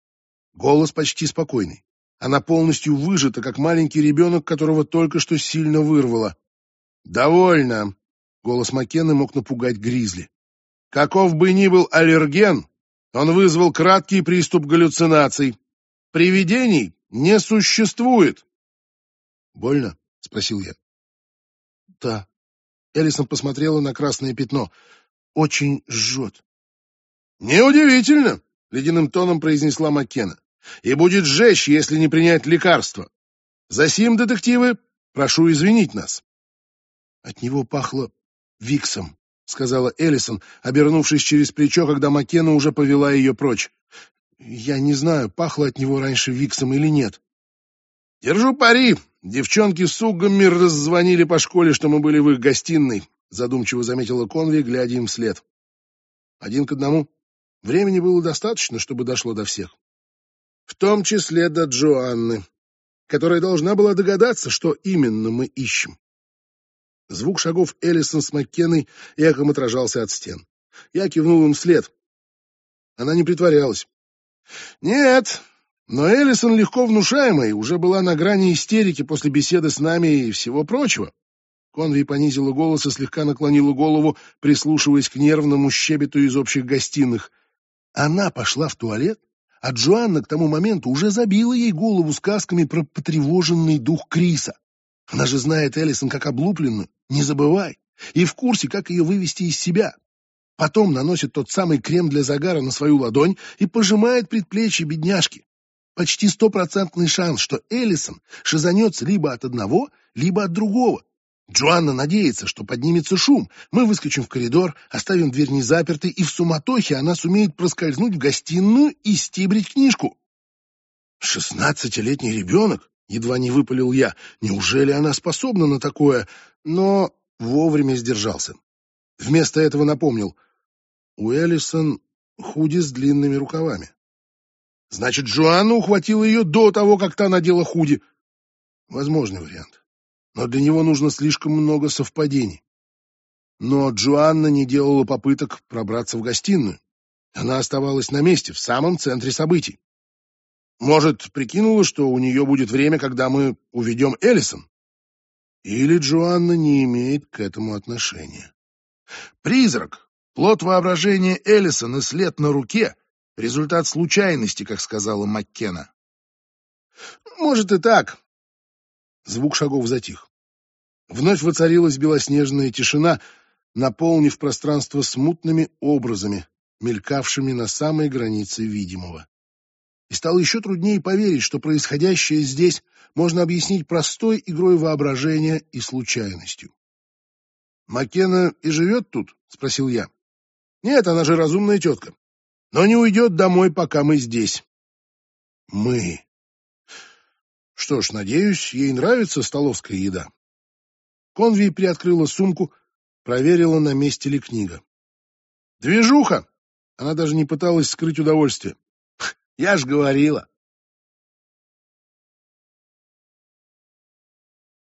Голос почти спокойный. Она полностью выжата, как маленький ребенок, которого только что сильно вырвало. «Довольно!» — голос Маккены мог напугать Гризли. «Каков бы ни был аллерген, он вызвал краткий приступ галлюцинаций. Привидений не существует!» «Больно?» — спросил я. «Да». Эллисон посмотрела на красное пятно. «Очень жжет». «Неудивительно!» — ледяным тоном произнесла Маккена. «И будет жечь, если не принять лекарства. Засим, детективы, прошу извинить нас». От него пахло Виксом, — сказала Эллисон, обернувшись через плечо, когда Маккена уже повела ее прочь. «Я не знаю, пахло от него раньше Виксом или нет». «Держу пари. Девчонки с Уггами раззвонили по школе, что мы были в их гостиной», — задумчиво заметила Конви, глядя им вслед. Один к одному. Времени было достаточно, чтобы дошло до всех. В том числе до Джоанны, которая должна была догадаться, что именно мы ищем. Звук шагов Эллисон с Маккеной эхом отражался от стен. Я кивнул им вслед. Она не притворялась. «Нет, но Эллисон легко внушаемая, уже была на грани истерики после беседы с нами и всего прочего». Конви понизила голос и слегка наклонила голову, прислушиваясь к нервному щебету из общих гостиных. Она пошла в туалет, а Джоанна к тому моменту уже забила ей голову сказками про потревоженный дух Криса. Она же знает Эллисон как облупленную, не забывай, и в курсе, как ее вывести из себя. Потом наносит тот самый крем для загара на свою ладонь и пожимает предплечье бедняжки. Почти стопроцентный шанс, что Эллисон шизанется либо от одного, либо от другого. Джоанна надеется, что поднимется шум. Мы выскочим в коридор, оставим дверь незапертой, и в суматохе она сумеет проскользнуть в гостиную и стибрить книжку. Шестнадцатилетний ребенок? Едва не выпалил я. Неужели она способна на такое? Но вовремя сдержался. Вместо этого напомнил. У Эллисон худи с длинными рукавами. Значит, Джоанна ухватила ее до того, как та надела худи. Возможный вариант. Но для него нужно слишком много совпадений. Но Джоанна не делала попыток пробраться в гостиную. Она оставалась на месте, в самом центре событий. Может, прикинула, что у нее будет время, когда мы уведем Эллисон? Или Джоанна не имеет к этому отношения? Призрак, плод воображения Эллисон и след на руке — результат случайности, как сказала Маккена. Может и так. Звук шагов затих. Вновь воцарилась белоснежная тишина, наполнив пространство смутными образами, мелькавшими на самой границе видимого. И стало еще труднее поверить, что происходящее здесь можно объяснить простой игрой воображения и случайностью. «Маккена и живет тут?» — спросил я. «Нет, она же разумная тетка. Но не уйдет домой, пока мы здесь». «Мы...» Что ж, надеюсь, ей нравится столовская еда. Конви приоткрыла сумку, проверила, на месте ли книга. «Движуха!» Она даже не пыталась скрыть удовольствие. «Я ж говорила!»